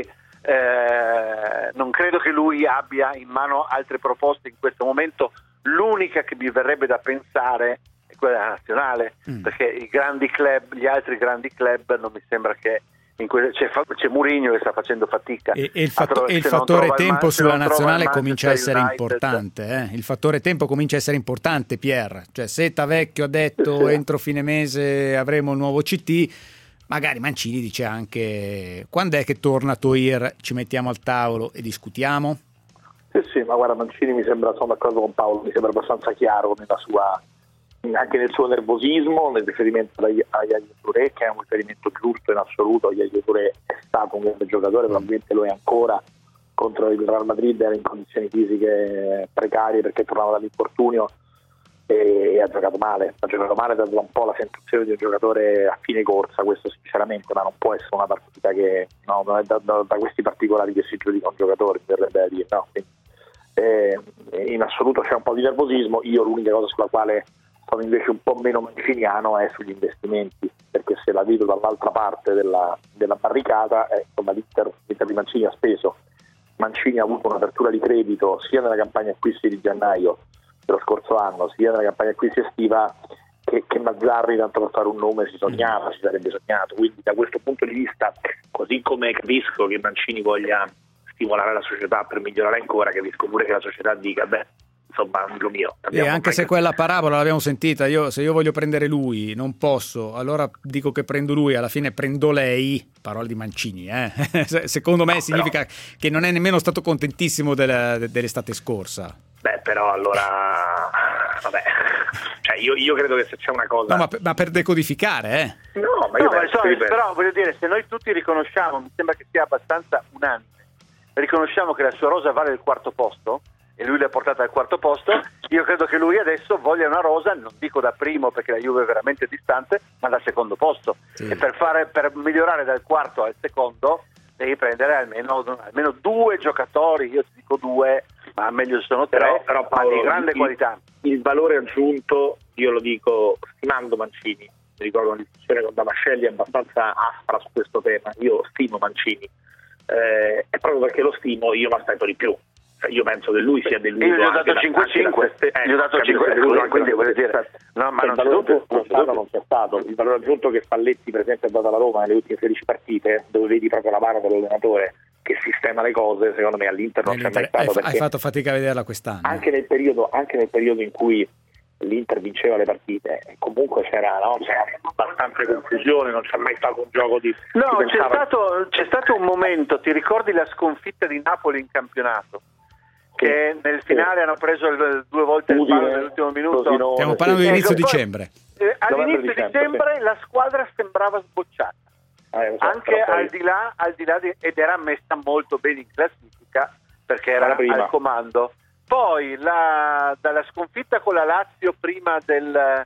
R: eh, non credo che lui abbia in mano altre proposte in questo momento. L'unica che mi verrebbe da pensare è quella della nazionale, mm. perché i grandi club, gli altri grandi club non mi sembra che in que- c'è, c'è Mourinho che sta facendo fatica
C: e, e il, fatto,
R: tro-
C: e il fattore tempo
R: Man-
C: sulla nazionale comincia a essere
R: United.
C: importante eh? il fattore tempo comincia a essere importante, Pier, cioè se Tavecchio ha detto sì. entro fine mese avremo un nuovo C T, magari Mancini dice anche: quando è che torna Thohir, ci mettiamo al tavolo e discutiamo.
M: Sì, sì, ma guarda, Mancini mi sembra, sono d'accordo con Paolo, mi sembra abbastanza chiaro nella sua, anche nel suo nervosismo, nel riferimento a Yaya Touré, che è un riferimento giusto in assoluto. Yaya Touré è stato un grande giocatore, probabilmente lo è ancora, contro il Real Madrid era in condizioni fisiche precarie perché tornava dall'infortunio e, e ha giocato male, ha giocato male, dando un po' la sensazione di un giocatore a fine corsa, questo sinceramente, ma non può essere una partita che, no, non è da, da, da questi particolari che si giudica un giocatore, mi verrebbe da dire, no, quindi, Eh, in assoluto c'è un po' di nervosismo. Io l'unica cosa sulla quale sono invece un po' meno manciniano è sugli investimenti, perché se la vedo dall'altra parte della, della barricata, eh, insomma l'Inter, l'Inter di Mancini ha speso, Mancini ha avuto un'apertura di credito sia nella campagna acquisti di gennaio dello scorso anno, sia nella campagna acquisti estiva, che, che Mazzarri, tanto per fare un nome, si sognava, si sarebbe sognato. Quindi da questo punto di vista, così come capisco che Mancini voglia stimolare la società per migliorare ancora, capisco pure che la società dica: beh, insomma, amico mio.
C: E anche se quella parabola l'abbiamo sentita, io se io voglio prendere lui non posso, allora dico che prendo lui, alla fine prendo lei, parola di Mancini, eh? Secondo me no, significa però, che non è nemmeno stato contentissimo della, dell'estate scorsa.
M: Beh, però allora vabbè, cioè io, io credo che se c'è una cosa...
C: No, ma per, ma per decodificare, eh?
M: No, ma io
R: no,
M: penso,
R: ma
M: ripeto.
R: però voglio dire, se noi tutti riconosciamo, mi sembra che sia abbastanza unanime, riconosciamo che la sua rosa vale il quarto posto e lui l'ha portata al quarto posto, io credo che lui adesso voglia una rosa, non dico da primo perché la Juve è veramente distante, ma da secondo posto. Sì. E per, fare, per migliorare dal quarto al secondo devi prendere almeno, almeno due giocatori, io ti dico due, ma meglio se sono tre,
M: però, però Paolo,
R: ma di grande
M: il,
R: qualità.
M: Il valore aggiunto, io lo dico stimando Mancini, mi ricordo una discussione con Damascelli abbastanza aspra su questo tema, io stimo Mancini, eh, è proprio perché lo stimo io mi aspetto di più. Io penso che lui sia deluso.
R: Io gli ho dato cinque cinque,
M: eh,
R: gli ho dato cinque, quindi, quindi voglio dire, no, ma
M: il
R: non
M: valore
R: c'è dubbio,
M: non, stato, non c'è stato. Il valore aggiunto che Spalletti per esempio ha dato alla Roma nelle ultime sedici partite, dove vedi proprio la mano dell'allenatore che sistema le cose, secondo me all'Inter non c'è mai stato.
C: Hai,
M: perché
C: hai fatto fatica a vederla quest'anno.
M: Anche nel periodo, anche nel periodo in cui l'Inter vinceva le partite, comunque c'era, no? c'era abbastanza confusione, non c'è mai stato un gioco di...
R: No,
M: di
R: c'è stato, c'è stato un momento, ti ricordi la sconfitta di Napoli in campionato? Che nel finale hanno preso il, due volte il palo nell'ultimo minuto.
C: Stiamo parlando di inizio dicembre.
R: Eh, all'inizio di dicembre la squadra sembrava sbocciata, eh, so, anche al di là, al di là di, ed era messa molto bene in classifica perché era al comando. Poi la, dalla sconfitta con la Lazio prima del,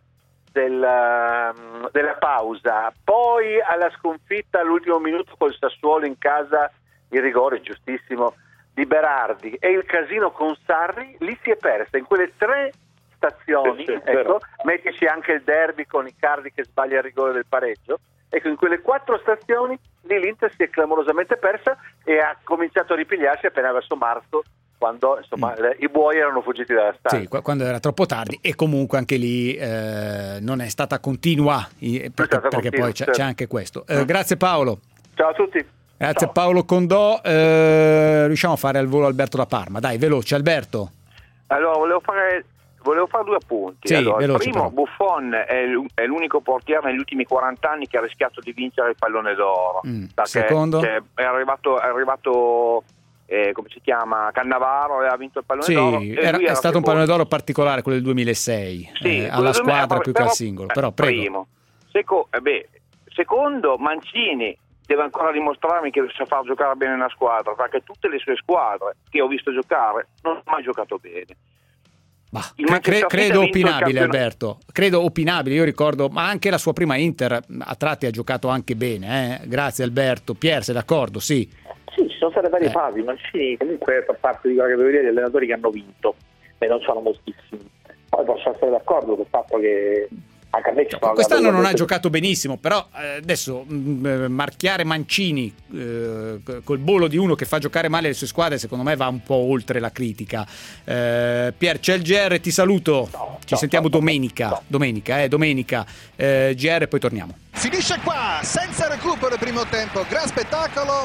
R: del, della pausa, poi alla sconfitta all'ultimo minuto col Sassuolo in casa, il rigore giustissimo di Berardi e il casino con Sarri, lì si è persa in quelle tre stazioni, sì, sì, ecco, mettici anche il derby con Icardi che sbaglia il rigore del pareggio, ecco, in quelle quattro stazioni lì l'Inter si è clamorosamente persa e ha cominciato a ripigliarsi appena verso marzo, quando insomma mm. le, i buoi erano fuggiti dalla strada.
C: Sì, quando era troppo tardi, e comunque anche lì eh, non è stata continua, perché, perché continua, poi c'è, certo. c'è anche questo. Eh, mm. Grazie Paolo.
R: Ciao a tutti.
C: Grazie
R: Ciao.
C: Paolo Condò. Eh, riusciamo a fare al volo Alberto da Parma? Dai, veloce Alberto.
S: Allora, volevo fare, volevo fare due appunti.
C: Sì,
S: allora,
C: veloce,
S: il primo,
C: però.
S: Buffon è l'unico portiere negli ultimi quaranta anni che ha rischiato di vincere il pallone d'oro.
C: Mm.
S: Perché,
C: Secondo?
S: cioè, è arrivato, è arrivato eh, come si chiama, Cannavaro, e ha vinto il pallone
C: sì,
S: d'oro.
C: Era, è stato un pallone d'oro particolare, quello del duemilasei,
S: sì,
C: eh, alla squadra
S: però,
C: più che
S: però,
C: al singolo. Però prego.
S: Primo. Seco, eh beh, secondo, Mancini deve ancora dimostrarmi che sa far giocare bene una squadra, perché tutte le sue squadre che ho visto giocare non hanno mai giocato bene.
C: Bah, cre- cre- credo opinabile Alberto, credo opinabile, io ricordo, ma anche la sua prima Inter a tratti ha giocato anche bene, eh? Grazie Alberto. Pier, sei d'accordo? Sì.
M: Sì, ci sono state varie
C: eh.
M: fasi, Mancini comunque fa parte di quella categoria di allenatori che hanno vinto e non sono moltissimi. Poi posso essere d'accordo col fatto che anche a me
C: no, quest'anno non ha giocato benissimo, però eh, adesso mh, marchiare Mancini eh, col bolo di uno che fa giocare male le sue squadre secondo me va un po' oltre la critica. eh, Pier, c'è il G R, ti saluto, no, ci no, sentiamo no, domenica no. domenica, eh, domenica eh, G R e poi torniamo.
T: Finisce qua, senza recupero il primo tempo, gran spettacolo.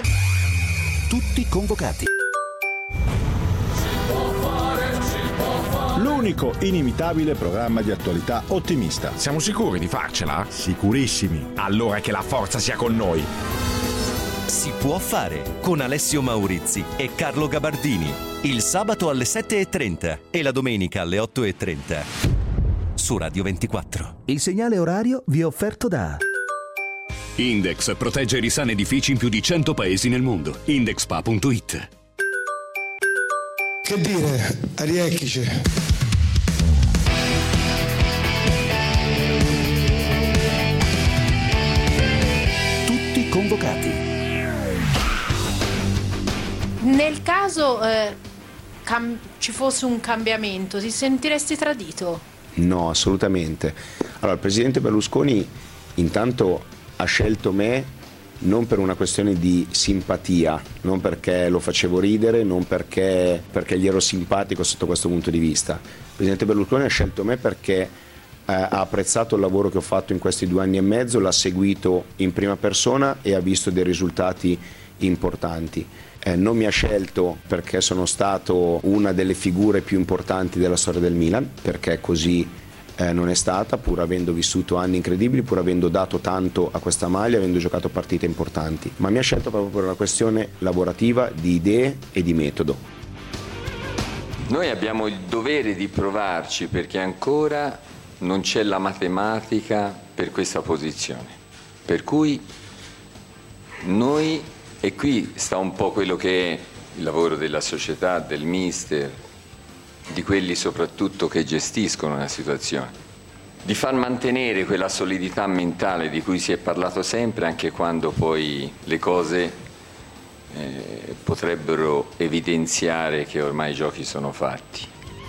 B: Tutti convocati.
U: L'unico inimitabile programma di attualità ottimista.
V: Siamo sicuri di farcela?
U: Sicurissimi.
V: Allora che la forza sia con noi.
W: Si può fare con Alessio Maurizi e Carlo Gabardini. Il sabato alle sette e trenta e la domenica alle otto e trenta su Radio ventiquattro.
B: Il segnale orario vi è offerto da
X: Index protegge i risani edifici in più di cento paesi nel mondo. Indexpa punto it.
Y: Che dire, Ariecchice.
B: Tutti convocati.
E: Nel caso eh, cam- ci fosse un cambiamento, ti sentiresti tradito?
F: No, assolutamente. Allora, il presidente Berlusconi intanto ha scelto me non per una questione di simpatia, non perché lo facevo ridere, non perché, perché gli ero simpatico sotto questo punto di vista. Il presidente Berlusconi ha scelto me perché eh, ha apprezzato il lavoro che ho fatto in questi due anni e mezzo, l'ha seguito in prima persona e ha visto dei risultati importanti. Eh, non mi ha scelto perché sono stato una delle figure più importanti della storia del Milan, perché così Eh, non è stata, pur avendo vissuto anni incredibili, pur avendo dato tanto a questa maglia, avendo giocato partite importanti, ma mi ha scelto proprio per una questione lavorativa, di idee e di metodo.
A: Noi abbiamo il dovere di provarci perché ancora non c'è la matematica per questa posizione. Per cui noi, e qui sta un po' quello che è il lavoro della società, del mister, di quelli soprattutto che gestiscono la situazione, di far mantenere quella solidità mentale di cui si è parlato sempre, anche quando poi le cose eh, potrebbero evidenziare che ormai i giochi sono fatti.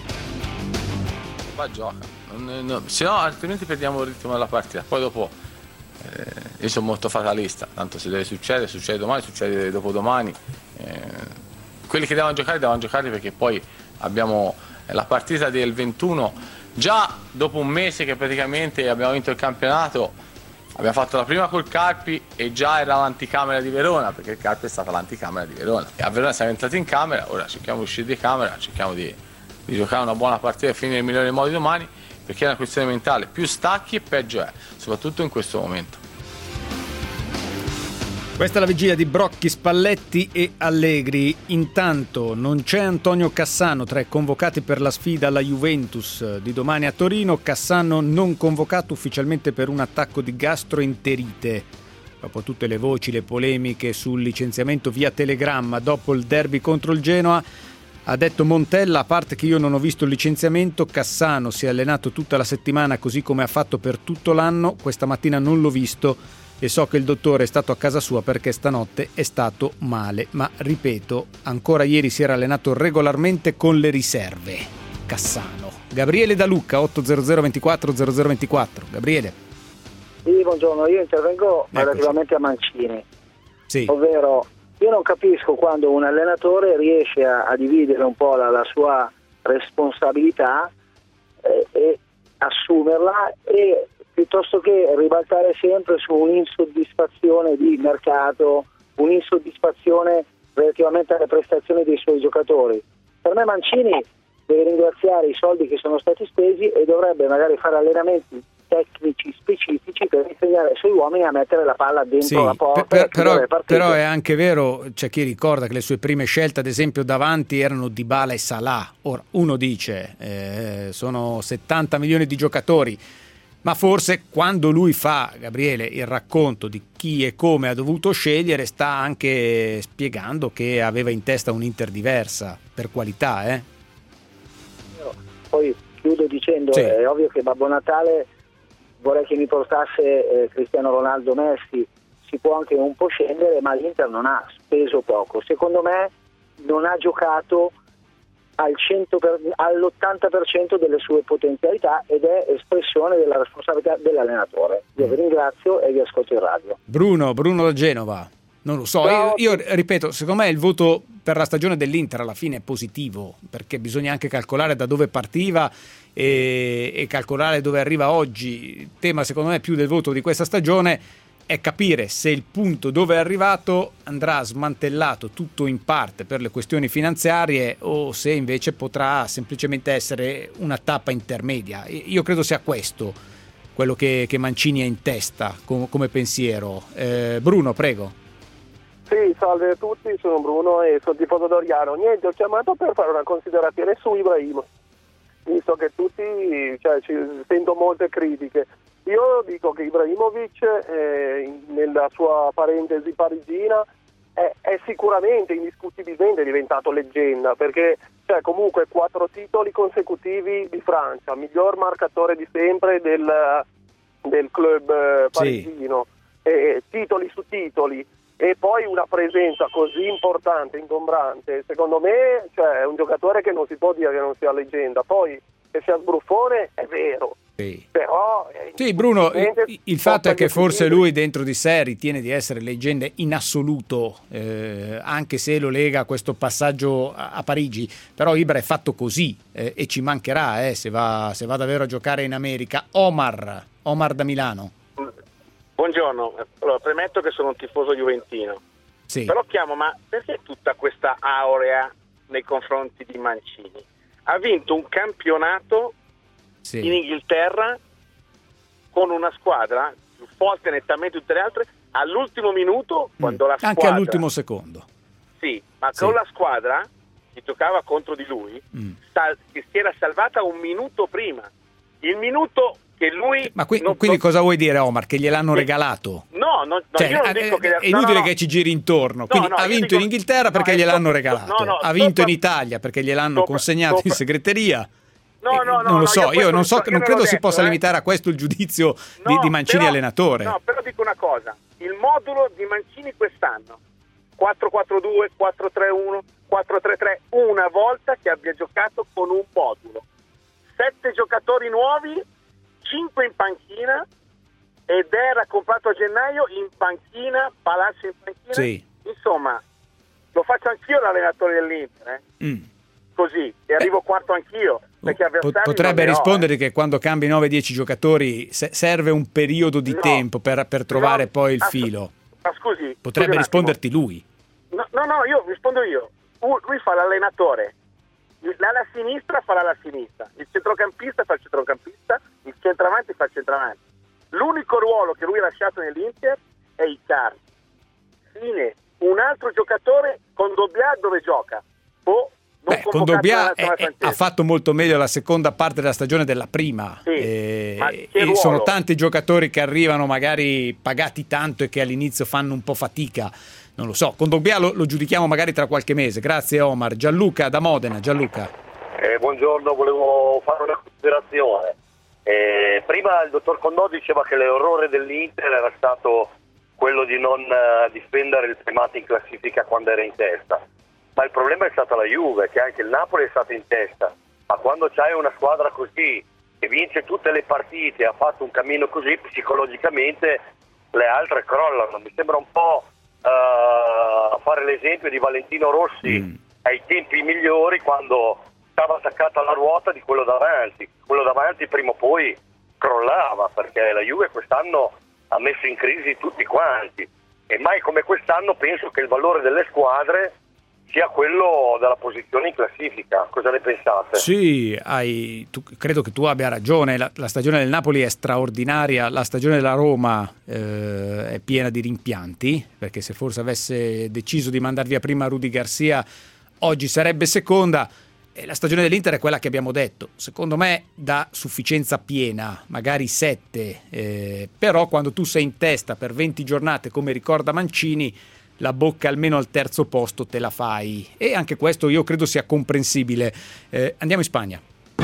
D: Ma gioca, non, non, se no altrimenti perdiamo il ritmo della partita. Poi dopo eh, io sono molto fatalista, tanto se deve succedere, succede domani, succede dopodomani. Eh, quelli che devono giocare devono giocare, perché poi abbiamo la partita del ventuno, già dopo un mese che praticamente abbiamo vinto il campionato. Abbiamo fatto la prima col Carpi e già era l'anticamera di Verona, perché il Carpi è stata l'anticamera di Verona. E a Verona siamo entrati in camera, ora cerchiamo di uscire di camera, cerchiamo di, di giocare una buona partita e finire nel migliore modo domani, perché è una questione mentale. Più stacchi peggio è, soprattutto in questo momento.
C: Questa è la vigilia di Brocchi, Spalletti e Allegri. Intanto non c'è Antonio Cassano tra i convocati per la sfida alla Juventus di domani a Torino. Cassano non convocato ufficialmente per un attacco di gastroenterite. Dopo tutte le voci, le polemiche sul licenziamento via telegramma dopo il derby contro il Genoa, ha detto Montella: a parte che io non ho visto il licenziamento, Cassano si è allenato tutta la settimana così come ha fatto per tutto l'anno. Questa mattina non l'ho visto e so che il dottore è stato a casa sua perché stanotte è stato male, ma ripeto, ancora ieri si era allenato regolarmente con le riserve. Cassano. Gabriele da Lucca, otto zero zero ventiquattro zero zero ventiquattro. Gabriele.
G: Sì, buongiorno, io intervengo Eccoci. relativamente a Mancini.
C: Sì.
G: Ovvero, io non capisco quando un allenatore riesce a, a dividere un po' la, la sua responsabilità eh, e assumerla, e piuttosto che ribaltare sempre su un'insoddisfazione di mercato, un'insoddisfazione relativamente alle prestazioni dei suoi giocatori. Per me Mancini deve ringraziare i soldi che sono stati spesi e dovrebbe magari fare allenamenti tecnici specifici per insegnare ai suoi uomini a mettere la palla dentro
C: sì,
G: la porta.
C: Per, però, però è anche vero, c'è chi ricorda che le sue prime scelte, ad esempio davanti, erano Dybala e Salah. Ora uno dice eh, sono settanta milioni di giocatori, ma forse quando lui fa, Gabriele, il racconto di chi e come ha dovuto scegliere, sta anche spiegando che aveva in testa un'Inter diversa per qualità. Eh?
G: Poi chiudo dicendo, sì. È ovvio che Babbo Natale vorrei che mi portasse eh, Cristiano Ronaldo, Messi, si può anche un po' scendere, ma l'Inter non ha speso poco. Secondo me non ha giocato al cento per, all'ottanta per cento delle sue potenzialità, ed è espressione della responsabilità dell'allenatore. Io vi ringrazio e vi ascolto in radio.
C: Bruno, Bruno da Genova. Non lo so, io, io ripeto, secondo me il voto per la stagione dell'Inter alla fine è positivo, perché bisogna anche calcolare da dove partiva e, e calcolare dove arriva oggi. Il tema secondo me più del voto di questa stagione è capire se il punto dove è arrivato andrà smantellato tutto in parte per le questioni finanziarie o se invece potrà semplicemente essere una tappa intermedia. Io credo sia questo quello che, che Mancini ha in testa com- come pensiero. Eh, Bruno, prego.
I: Sì, salve a tutti, sono Bruno e sono tifoso doriano. Niente, ho chiamato per fare una considerazione su Ibrahim, visto che tutti, cioè, ci sento molte critiche. Io dico che Ibrahimovic, eh, nella sua parentesi parigina, è, è sicuramente, indiscutibilmente diventato leggenda, perché cioè, comunque quattro titoli consecutivi di Francia, miglior marcatore di sempre del, del club eh, parigino, sì. eh, titoli su titoli, e poi una presenza così importante, ingombrante. Secondo me cioè, è un giocatore che non si può dire che non sia leggenda. Poi che sia sbruffone è vero.
C: Sì.
I: Però
C: sì, Bruno, il, il fatto è che forse lui dentro di sé ritiene di essere leggenda in assoluto, eh, anche se lo lega a questo passaggio a, a Parigi. Però Ibra è fatto così eh, e ci mancherà eh, se va, se va davvero a giocare in America. Omar, Omar da Milano.
L: Buongiorno, allora, premetto che sono un tifoso juventino,
C: sì.
L: Però chiamo, ma perché tutta questa aurea nei confronti di Mancini? Ha vinto un campionato sì. in Inghilterra con una squadra più forte nettamente tutte le altre, all'ultimo minuto, quando mm. la squadra...
C: Anche all'ultimo secondo.
L: Sì, ma
C: sì.
L: con la squadra che giocava contro di lui,
C: Mm.
L: sal- che si era salvata un minuto prima. Il minuto che lui...
C: Ma qui-
L: non-
C: quindi
L: non-
C: cosa vuoi dire, Omar? Che gliel'hanno regalato?
L: No, no, no,
C: Cioè,
L: io non
C: è,
L: dico che...
C: è
L: no,
C: inutile
L: no, no.
C: che ci giri intorno. Quindi
L: no,
C: ha
L: io
C: vinto
L: dico-
C: in Inghilterra perché
L: no,
C: gliel'hanno
L: sto-
C: regalato,
L: no, no,
C: ha
L: sto
C: vinto in
L: par-
C: Italia perché gliel'hanno
L: sto-
C: consegnato
L: sto-
C: in segreteria.
L: No, no, no,
C: non lo
L: no,
C: so,
L: io
C: io,
L: questo
C: non, so,
L: io
C: non
L: non
C: credo
L: l'ho
C: si
L: detto,
C: possa
L: eh.
C: limitare a questo il giudizio di,
L: No,
C: di Mancini
L: però-
C: allenatore.
L: No, però dico una cosa, il modulo di Mancini quest'anno, quattro quattro due, quattro tre uno, quattro tre tre, una volta che abbia giocato con un modulo. Sette giocatori nuovi, cinque in panchina, ed era comprato a gennaio in panchina, Palazzo in panchina.
C: Sì.
L: Insomma, lo faccio anch'io l'allenatore dell'Inter, eh?
C: Mm.
L: Così, e arrivo quarto anch'io. Perché
C: Po-
L: avversari
C: Potrebbe
L: non ne ho,
C: rispondere che quando cambi nove dieci giocatori se- serve un periodo di
L: No.
C: tempo per, per trovare
L: No,
C: poi il
L: assu-
C: filo.
L: Ma scusi,
C: Potrebbe
L: scusi un attimo.
C: risponderti lui.
L: No, no, no, io rispondo io. U- Lui fa l'allenatore, l'ala sinistra fa l'ala sinistra, il centrocampista fa il centrocampista, il centravanti fa il centravanti. L'unico ruolo che lui ha lasciato nell'Inter è il card. Fine. Un altro giocatore con Dobbia dove gioca? Boh, non
C: Beh, con
L: convocato
C: Dobbia
L: dalla
C: è-
L: nazionale
C: è- ha
L: francese.
C: fatto molto meglio la seconda parte della stagione della prima.
L: Sì,
C: Eh,
L: ma che
C: e
L: ruolo?
C: sono tanti giocatori che arrivano magari pagati tanto e che all'inizio fanno un po' fatica. Non lo so, con Dobbia lo, lo giudichiamo magari tra qualche mese. Grazie Omar. Gianluca da Modena. Gianluca.
J: Eh, buongiorno, volevo fare una considerazione. Eh, prima il dottor Condò diceva che l'errore dell'Inter era stato quello di non eh, difendere il primato in classifica quando era in testa, ma il problema è stata la Juve, che anche il Napoli è stato in testa, ma quando c'hai una squadra così che vince tutte le partite, ha fatto un cammino così, psicologicamente le altre crollano. Mi sembra un po' eh, fare l'esempio di Valentino Rossi
C: Mm.
J: ai tempi migliori, quando stava attaccato alla ruota di quello davanti. Quello davanti prima o poi crollava, perché la Juve quest'anno ha messo in crisi tutti quanti, e mai come quest'anno penso che il valore delle squadre sia quello della posizione in classifica. Cosa ne pensate?
C: Sì, hai, tu- credo che tu abbia ragione. La, la stagione del Napoli è straordinaria, la stagione della Roma eh, è piena di rimpianti, perché se forse avesse deciso di mandar via prima Rudy Garcia oggi sarebbe seconda. E la stagione dell'Inter è quella che abbiamo detto, secondo me da sufficienza piena, magari sette, eh, però quando tu sei in testa per venti giornate, come ricorda Mancini, la bocca almeno al terzo posto te la fai, e anche questo io credo sia comprensibile. Eh, andiamo in Spagna.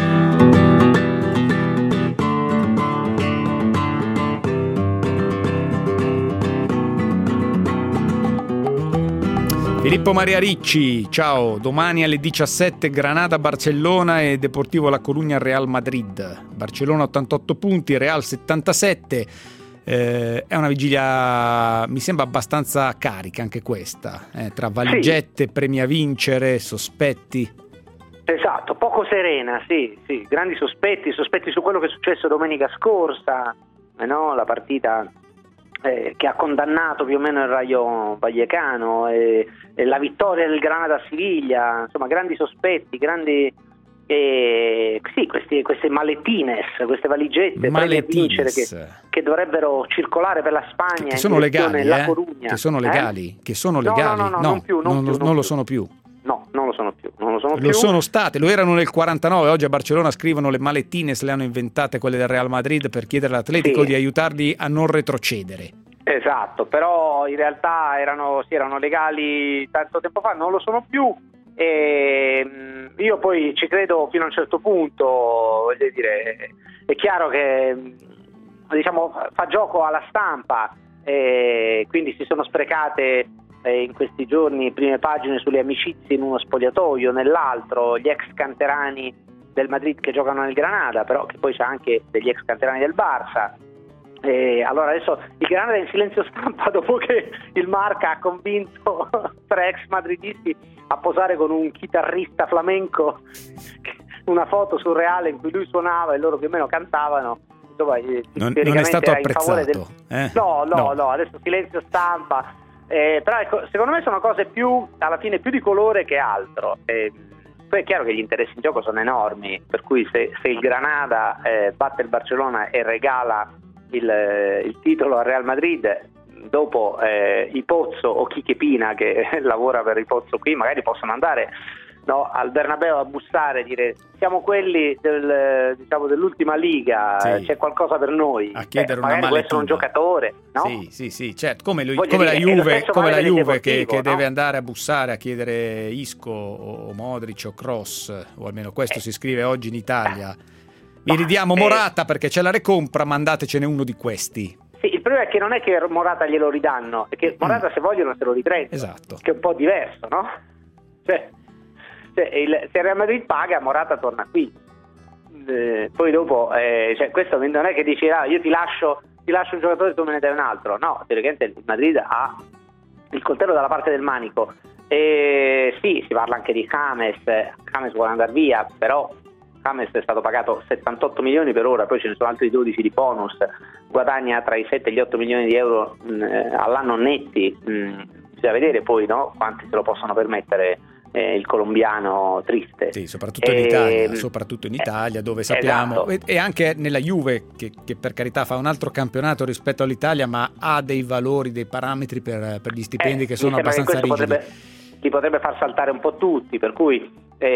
C: Filippo Maria Ricci, ciao. Domani alle diciassette Granada-Barcellona e Deportivo La Coruña-Real Madrid. Barcellona ottantotto punti, Real settantasette. Eh, è una vigilia, mi sembra abbastanza carica anche questa, eh, tra valigette, sì. Premi a vincere, sospetti.
K: Esatto, poco serena, sì, sì. Grandi sospetti, sospetti su quello che è successo domenica scorsa, eh no? La partita Eh, che ha condannato più o meno il Rayo Vallecano, e, e la vittoria del Granada a Siviglia, insomma grandi sospetti, grandi eh, sì, questi, queste malettines, queste valigette premi a vincere che, che dovrebbero circolare per la Spagna,
C: che sono
K: in
C: legali,
K: La
C: eh?
K: Corugna.
C: Che sono
K: Eh?
C: legali, che sono
K: No,
C: legali.
K: no, no, no, non più, non
C: non,
K: più,
C: lo-
K: non
C: non lo
K: più.
C: sono più.
K: No, non lo sono più, non lo sono
C: Lo
K: più.
C: sono state, lo erano nel quarantanove, oggi a Barcellona scrivono le malettines, le hanno inventate quelle del Real Madrid per chiedere all'Atletico
K: Sì.
C: di aiutarli a non retrocedere.
K: Esatto, però in realtà erano, sì, erano legali tanto tempo fa, non lo sono più, e mh, io poi ci credo fino a un certo punto, voglio dire, è chiaro che mh, diciamo fa gioco alla stampa, e quindi si sono sprecate eh, in questi giorni prime pagine sulle amicizie in uno spogliatoio, nell'altro gli ex canterani del Madrid che giocano nel Granada, però che poi c'è anche degli ex canterani del Barça. E allora adesso il Granada è in silenzio stampa dopo che il Marca ha convinto tre ex madridisti a posare con un chitarrista flamenco una foto surreale in cui lui suonava e loro più o meno cantavano. Insomma,
C: Non, non è stato
K: era in favore
C: apprezzato.
K: del...
C: eh?
K: no, no,
C: No.
K: no, adesso silenzio stampa. Eh, però ecco, secondo me sono cose più, alla fine, più di colore che altro. Eh, poi è chiaro che gli interessi in gioco sono enormi, per cui se, se il Granada eh, batte il Barcellona e regala il, il titolo al Real Madrid, dopo eh, i Pozzo o Chiche Pina che lavora per i Pozzo qui magari possono andare no, al Bernabeu a bussare e dire siamo quelli del, diciamo, dell'ultima liga,
C: Sì.
K: c'è qualcosa per noi,
C: A chiedere
K: eh,
C: una
K: magari può essere un
C: maletina.
K: giocatore, no?
C: Sì, sì, sì, certo, come, lui,
K: Voglio
C: come la
K: dire, è lo
C: Juve,
K: stesso
C: come la
K: vale del
C: Juve che,
K: Deportivo,
C: che
K: no?
C: deve andare a bussare a chiedere Isco o Modric o Kroos, o almeno questo
K: Eh.
C: si scrive oggi in Italia. Vi ridiamo Morata perché c'è la recompra, mandatecene uno di questi.
K: Sì, il problema è che non è che Morata glielo ridanno, è che Morata se vogliono se lo riprendono,
C: Esatto.
K: che è un po' diverso, no? Cioè, cioè il, se il Real Madrid paga, Morata torna qui. Eh, poi dopo, eh, cioè, questo non è che dici ah, io ti lascio, ti lascio un giocatore e tu me ne dai un altro. No, teoricamente il Madrid ha il coltello dalla parte del manico. E sì, si parla anche di James, James vuole andare via, però James è stato pagato settantotto milioni per ora, poi ce ne sono altri dodici di bonus, guadagna tra i sette e gli otto milioni di euro mh, all'anno netti, mh, bisogna vedere poi, no, quanti se lo possono permettere eh, il colombiano triste.
C: Sì, soprattutto in
K: E-
C: Italia, soprattutto in Italia dove sappiamo,
K: esatto.
C: e, e anche nella Juve che, che per carità fa un altro campionato rispetto all'Italia, ma ha dei valori, dei parametri per, per gli stipendi
K: Eh,
C: che
K: mi
C: sono
K: sembra che
C: abbastanza
K: questo
C: rigidi.
K: potrebbe, li potrebbe far saltare un po' tutti, per cui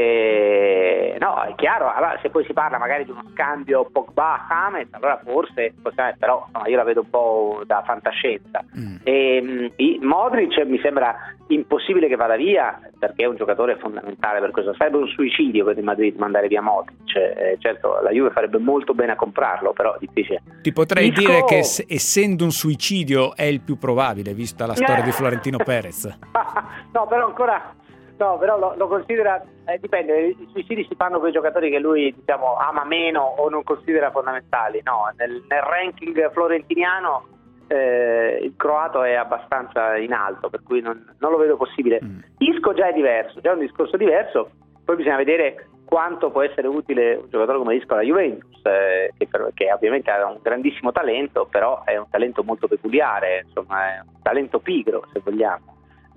K: eh, no, è chiaro, allora, se poi si parla magari di uno scambio Pogba-James, allora forse, forse, però insomma, io la vedo un po' da fantascienza.
C: Mm.
K: E, mh, i- Modric mi sembra impossibile che vada via perché è un giocatore fondamentale per questo, sarebbe un suicidio per il Madrid mandare via Modric, eh, certo la Juve farebbe molto bene a comprarlo, però difficile.
C: Ti potrei
K: Isco-
C: dire che se- essendo un suicidio è il più probabile, vista la storia
K: Eh.
C: di Florentino Perez.
K: No, però ancora no, però lo, lo considera, eh, dipende, i suicidi si fanno con i giocatori che lui diciamo ama meno o non considera fondamentali. No, nel, nel ranking florentiniano eh, il croato è abbastanza in alto, per cui non, non lo vedo possibile.
C: Mm.
K: Isco già è diverso, già è un discorso diverso, poi bisogna vedere quanto può essere utile un giocatore come Isco alla Juventus, eh, che, per- che ovviamente ha un grandissimo talento, però è un talento molto peculiare, insomma è un talento pigro se vogliamo.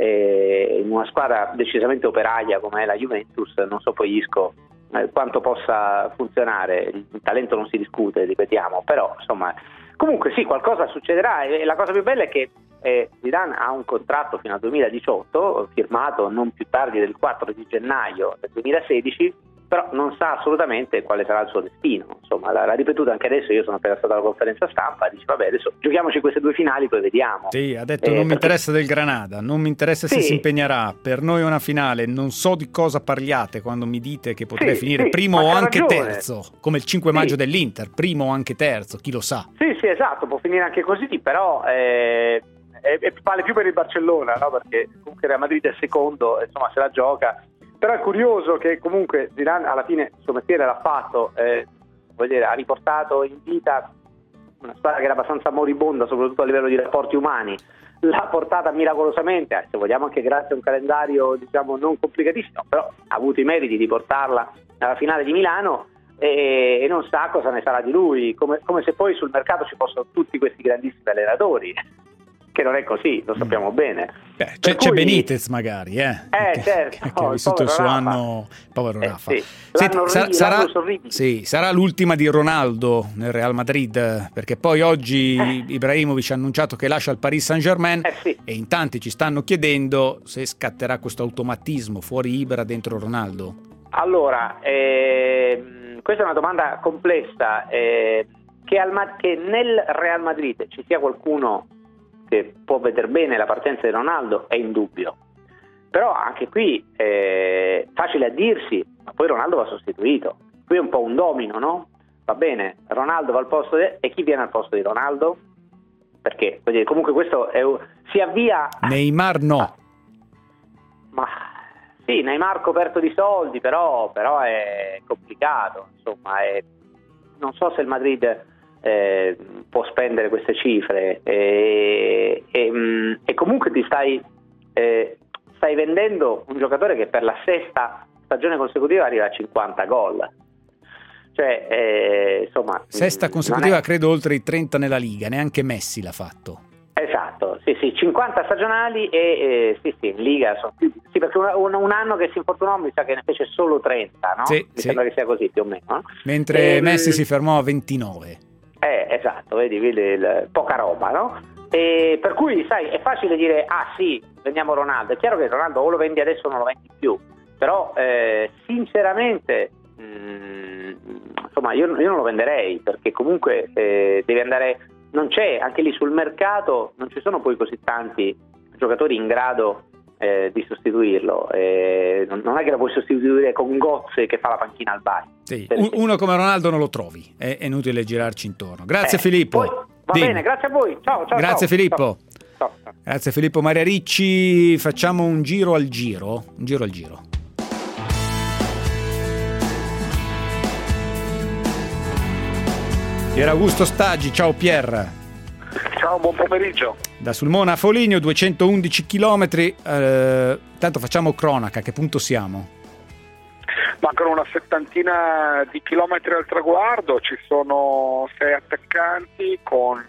K: Eh, in una squadra decisamente operaia come è la Juventus non so poi Isco eh, quanto possa funzionare, il talento non si discute, ripetiamo, però insomma comunque sì, qualcosa succederà e la cosa più bella è che eh, Zidane ha un contratto fino al duemiladiciotto firmato non più tardi del quattro di gennaio del duemilasedici, però non sa assolutamente quale sarà il suo destino, insomma l'ha, l'ha ripetuto anche adesso, io sono appena stato alla conferenza stampa, dice vabbè adesso giochiamoci queste due finali poi vediamo.
C: Sì, ha detto
K: Eh,
C: non mi
K: perché-
C: interessa del Granada, non mi interessa se
K: Sì.
C: si impegnerà, per noi è una finale, non so di cosa parliate quando mi dite che potrei
K: Sì,
C: finire
K: sì,
C: primo
K: ma
C: o
K: c'ha
C: anche
K: ragione.
C: terzo, come il cinque
K: Sì.
C: maggio dell'Inter, primo o anche terzo, chi lo sa.
K: Sì, sì, esatto, può finire anche così, però eh, è- è- vale più per il Barcellona, no? Perché comunque il Real Madrid è secondo, insomma se la gioca. Però è curioso che comunque Zidane alla fine il suo mestiere l'ha fatto, eh, voglio dire, ha riportato in vita una squadra che era abbastanza moribonda, soprattutto a livello di rapporti umani, l'ha portata miracolosamente, eh, se vogliamo anche grazie a un calendario diciamo non complicatissimo, però ha avuto i meriti di portarla alla finale di Milano e, e non sa cosa ne sarà di lui, come, come se poi sul mercato ci fossero tutti questi grandissimi allenatori, che non è così, lo sappiamo bene.
C: Beh, c'è,
K: Per
C: c'è
K: cui-
C: Benitez magari, eh,
K: Eh,
C: che,
K: certo,
C: che
K: no,
C: ha
K: il
C: vissuto il
K: povero
C: suo
K: Rafa.
C: anno, povero
K: Eh,
C: Rafa.
K: sì.
C: Senti,
K: L'anno
C: sa-
K: orribile,
C: sarà,
K: l'anno orribile.
C: sì, sarà l'ultima di Ronaldo nel Real Madrid, perché poi oggi
K: Eh.
C: Ibrahimovic ha annunciato che lascia il Paris Saint-Germain
K: Eh, sì.
C: e in tanti ci stanno chiedendo se scatterà questo automatismo fuori Ibra dentro Ronaldo.
K: Allora, ehm, questa è una domanda complessa, eh, che, al Ma- che nel Real Madrid ci sia qualcuno che può vedere bene la partenza di Ronaldo è indubbio, però anche qui è facile a dirsi, ma poi Ronaldo va sostituito, qui è un po' un domino, no? Va bene, Ronaldo va al posto di... e chi viene al posto di Ronaldo? Perché voglio dire, comunque questo è un- si avvia...
C: Neymar no.
K: Ma sì, Neymar coperto di soldi, però, però è complicato, insomma, è- non so se il Madrid eh, può spendere queste cifre e, e, mh, e comunque ti stai, eh, stai vendendo un giocatore che per la sesta stagione consecutiva arriva a cinquanta gol. Cioè, eh, insomma,
C: Sesta
K: mh,
C: consecutiva,
K: non è-
C: credo oltre i trenta nella Liga, neanche Messi l'ha fatto.
K: Esatto, sì, sì, cinquanta stagionali e eh, sì, sì, in Liga sono più, sì, perché un, un, un anno che si infortunò mi sa che ne fece solo trenta, no?
C: Sì,
K: mi
C: sì.
K: sembra che sia così più o meno, no?
C: Mentre
K: Ehm,
C: Messi si fermò a ventinove.
K: Eh, esatto, vedi, vedi il- poca roba, no? E per cui, sai, è facile dire, ah sì, vendiamo Ronaldo. È chiaro che Ronaldo o lo vendi adesso o non lo vendi più. però eh, sinceramente mh, insomma io, io non lo venderei, perché comunque eh, deve andare, non c'è, anche lì sul mercato non ci sono poi così tanti giocatori in grado eh, di sostituirlo, eh, non, non è che lo puoi sostituire con Gozze che fa la panchina al Bayern.
C: Sì, un, uno come Ronaldo non lo trovi, è, è inutile girarci intorno. Grazie eh, Filippo.
K: Poi, va
C: Dimmi.
K: bene, grazie a voi. Ciao, ciao.
C: Grazie
K: ciao,
C: Filippo.
K: Ciao. Ciao.
C: Grazie Filippo. Maria Ricci, facciamo un giro al giro, un giro al giro. Pier Augusto Staggi, ciao Pier.
H: Ciao, buon pomeriggio.
C: Da Sulmona a Foligno, duecentoundici chilometri. Eh, tanto facciamo cronaca, a che punto siamo?
H: Mancano una settantina di chilometri al traguardo, ci sono sei attaccanti con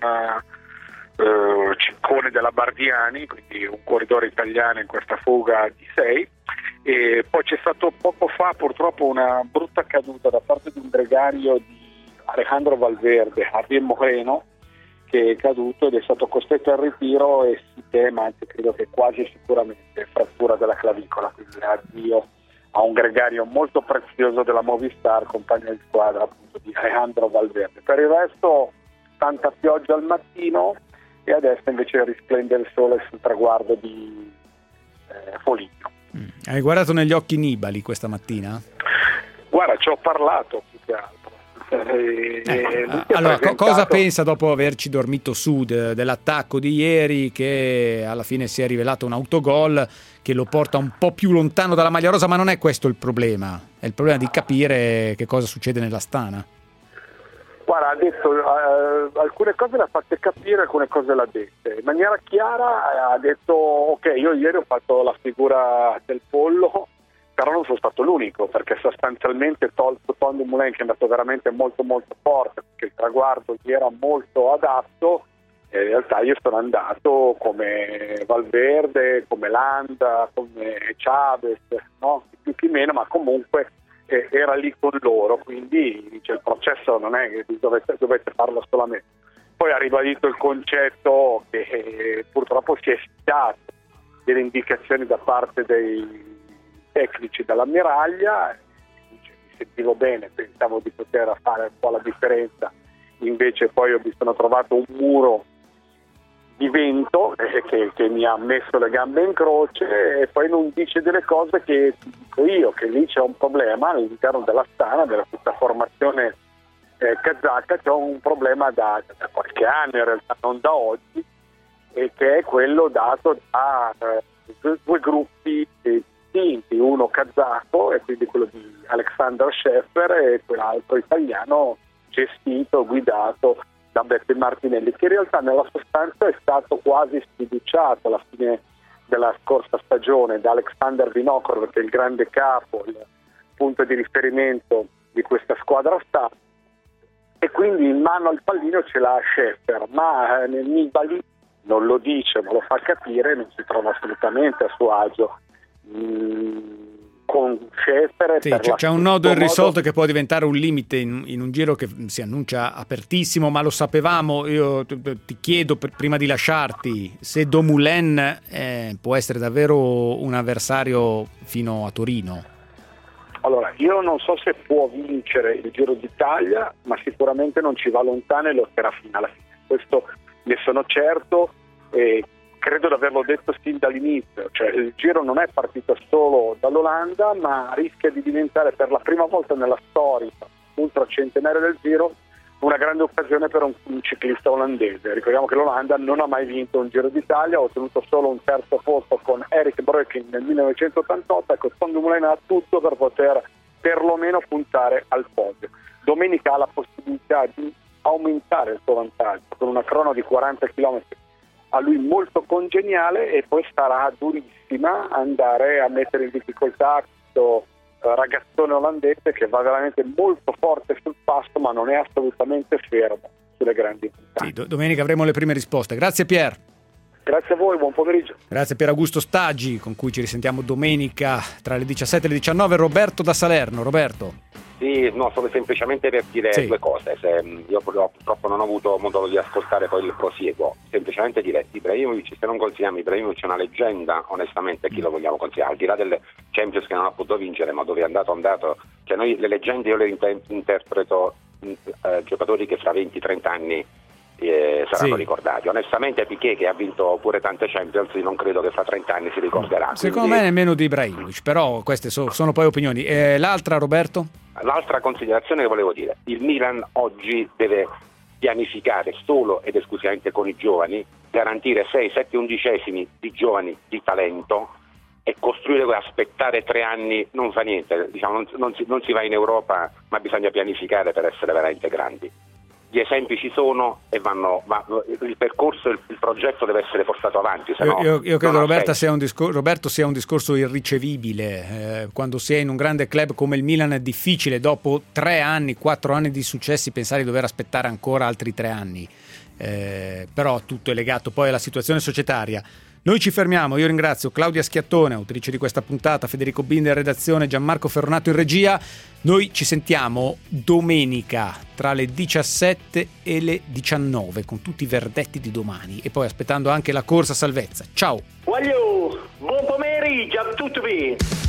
H: eh, Ciccone della Bardiani, quindi un corridore italiano in questa fuga di sei, e poi c'è stato poco fa purtroppo una brutta caduta da parte di un gregario di Alejandro Valverde, Javier Moreno, che è caduto ed è stato costretto al ritiro e si teme, anzi credo che quasi sicuramente frattura della clavicola, quindi addio a un gregario molto prezioso della Movistar, compagno di squadra appunto di Alejandro Valverde. Per il resto tanta pioggia al mattino e adesso invece risplende il sole sul traguardo di eh, Foligno.
C: Mm. Hai guardato negli occhi Nibali questa mattina?
H: Guarda, ci ho parlato più che altro. Eh,
C: eh, allora, presentato... cosa pensa dopo averci dormito su de, dell'attacco di ieri, che alla fine si è rivelato un autogol che lo porta un po' più lontano dalla maglia rosa? Ma non è questo il problema, è il problema di capire che cosa succede nell'Astana.
H: Guarda, ha detto uh, alcune cose le ha fatte capire, alcune cose l'ha dette in maniera chiara. Ha detto ok, io ieri ho fatto la figura del pollo, però non sono stato l'unico, perché sostanzialmente tolto Tom Dumoulin, che è andato veramente molto molto forte, perché il traguardo gli era molto adatto, e in realtà io sono andato come Valverde, come Landa, come Chavez, no? Più che meno, ma comunque eh, era lì con loro, quindi dice, il processo non è che dovete, dovete farlo solamente. Poi ha ribadito il concetto che eh, purtroppo si è citato delle indicazioni da parte dei tecnici dall'ammiraglia, mi sentivo bene, pensavo di poter fare un po' la differenza, invece poi ho sono trovato un muro di vento eh, che, che mi ha messo le gambe in croce, e poi non dice delle cose che dico io, che lì c'è un problema all'interno dell'Astana, della questa formazione eh, kazaka, c'è un problema da, da qualche anno, in realtà non da oggi, e che è quello dato da eh, due, due gruppi eh, uno kazako, e quindi quello di Alexander Scheffer, e quell'altro italiano gestito, guidato da Beppe Martinelli, che in realtà nella sostanza è stato quasi sfiduciato alla fine della scorsa stagione da Alexander Vinokurov, che è il grande capo, il punto di riferimento di questa squadra sta, e quindi in mano al pallino ce l'ha Scheffer, ma nel Nibali non lo dice, ma lo fa capire, non si trova assolutamente a suo agio con Scheffer.
C: Sì, c'è, c'è un nodo irrisolto modo... che può diventare un limite in, in un giro che si annuncia apertissimo, ma lo sapevamo. Io ti chiedo per, prima di lasciarti se Dumoulin eh, può essere davvero un avversario fino a Torino.
H: Allora, io non so se può vincere il Giro d'Italia, ma sicuramente non ci va lontano e lotterà fino alla fine, questo ne sono certo, e credo di averlo detto sin dall'inizio, cioè il Giro non è partito solo dall'Olanda, ma rischia di diventare per la prima volta nella storia ultracentenaria del Giro una grande occasione per un, un ciclista olandese. Ricordiamo che l'Olanda non ha mai vinto un Giro d'Italia, ha ottenuto solo un terzo posto con Erik Breukink nel millenovecentottantotto, ecco, Tom Dumoulin ha tutto per poter perlomeno puntare al podio. Domenica ha la possibilità di aumentare il suo vantaggio con una crono di quaranta chilometri a lui molto congeniale, e poi sarà durissima andare a mettere in difficoltà questo uh, ragazzone olandese che va veramente molto forte sul passo, ma non è assolutamente fermo sulle grandi montagne.
C: Sì, do- domenica avremo le prime risposte. Grazie Pier.
H: Grazie a voi, buon pomeriggio.
C: Grazie Pier Augusto Staggi, con cui ci risentiamo domenica tra le diciassette e le diciannove. Roberto da Salerno. Roberto.
N: Sì, no, solo semplicemente per dire sì. due cose. Se, io purtroppo non ho avuto modo di ascoltare poi il prosieguo. Semplicemente dire Ibrahimovic, se non consideriamo Ibrahimovic una leggenda, onestamente chi lo vogliamo considerare? Al di là delle Champions che non ha potuto vincere, ma dove è andato è andato. Cioè noi le leggende io le inter- interpreto eh, giocatori che fra venti trenta anni Eh, saranno sì. ricordati. Onestamente Piqué, che ha vinto pure tante Champions, non credo che fra trenta anni si ricorderà.
C: Secondo
N: quindi...
C: me nemmeno di Ibrahimovic, però queste so, sono poi opinioni. Eh, l'altra, Roberto?
N: L'altra considerazione che volevo dire, il Milan oggi deve pianificare solo ed esclusivamente con i giovani, garantire sei sette undicesimi di giovani di talento e costruire, aspettare tre anni non fa niente, diciamo, non, non, si, non si va in Europa, ma bisogna pianificare per essere veramente grandi. Gli esempi ci sono e vanno, va, il percorso, il, il progetto deve essere portato avanti. Se
C: io,
N: no,
C: io, io credo Roberta sia un discor- Roberto sia un discorso irricevibile. Eh, quando si è in un grande club come il Milan è difficile dopo tre anni, quattro anni di successi pensare di dover aspettare ancora altri tre anni. Eh, però tutto è legato poi alla situazione societaria. Noi ci fermiamo, io ringrazio Claudia Schiattone, autrice di questa puntata, Federico Bindi in redazione, Gianmarco Ferronato in regia. Noi ci sentiamo domenica tra le diciassette e le diciannove con tutti i verdetti di domani e poi aspettando anche la corsa salvezza. Ciao!
O: Voglio, buon pomeriggio a tutti!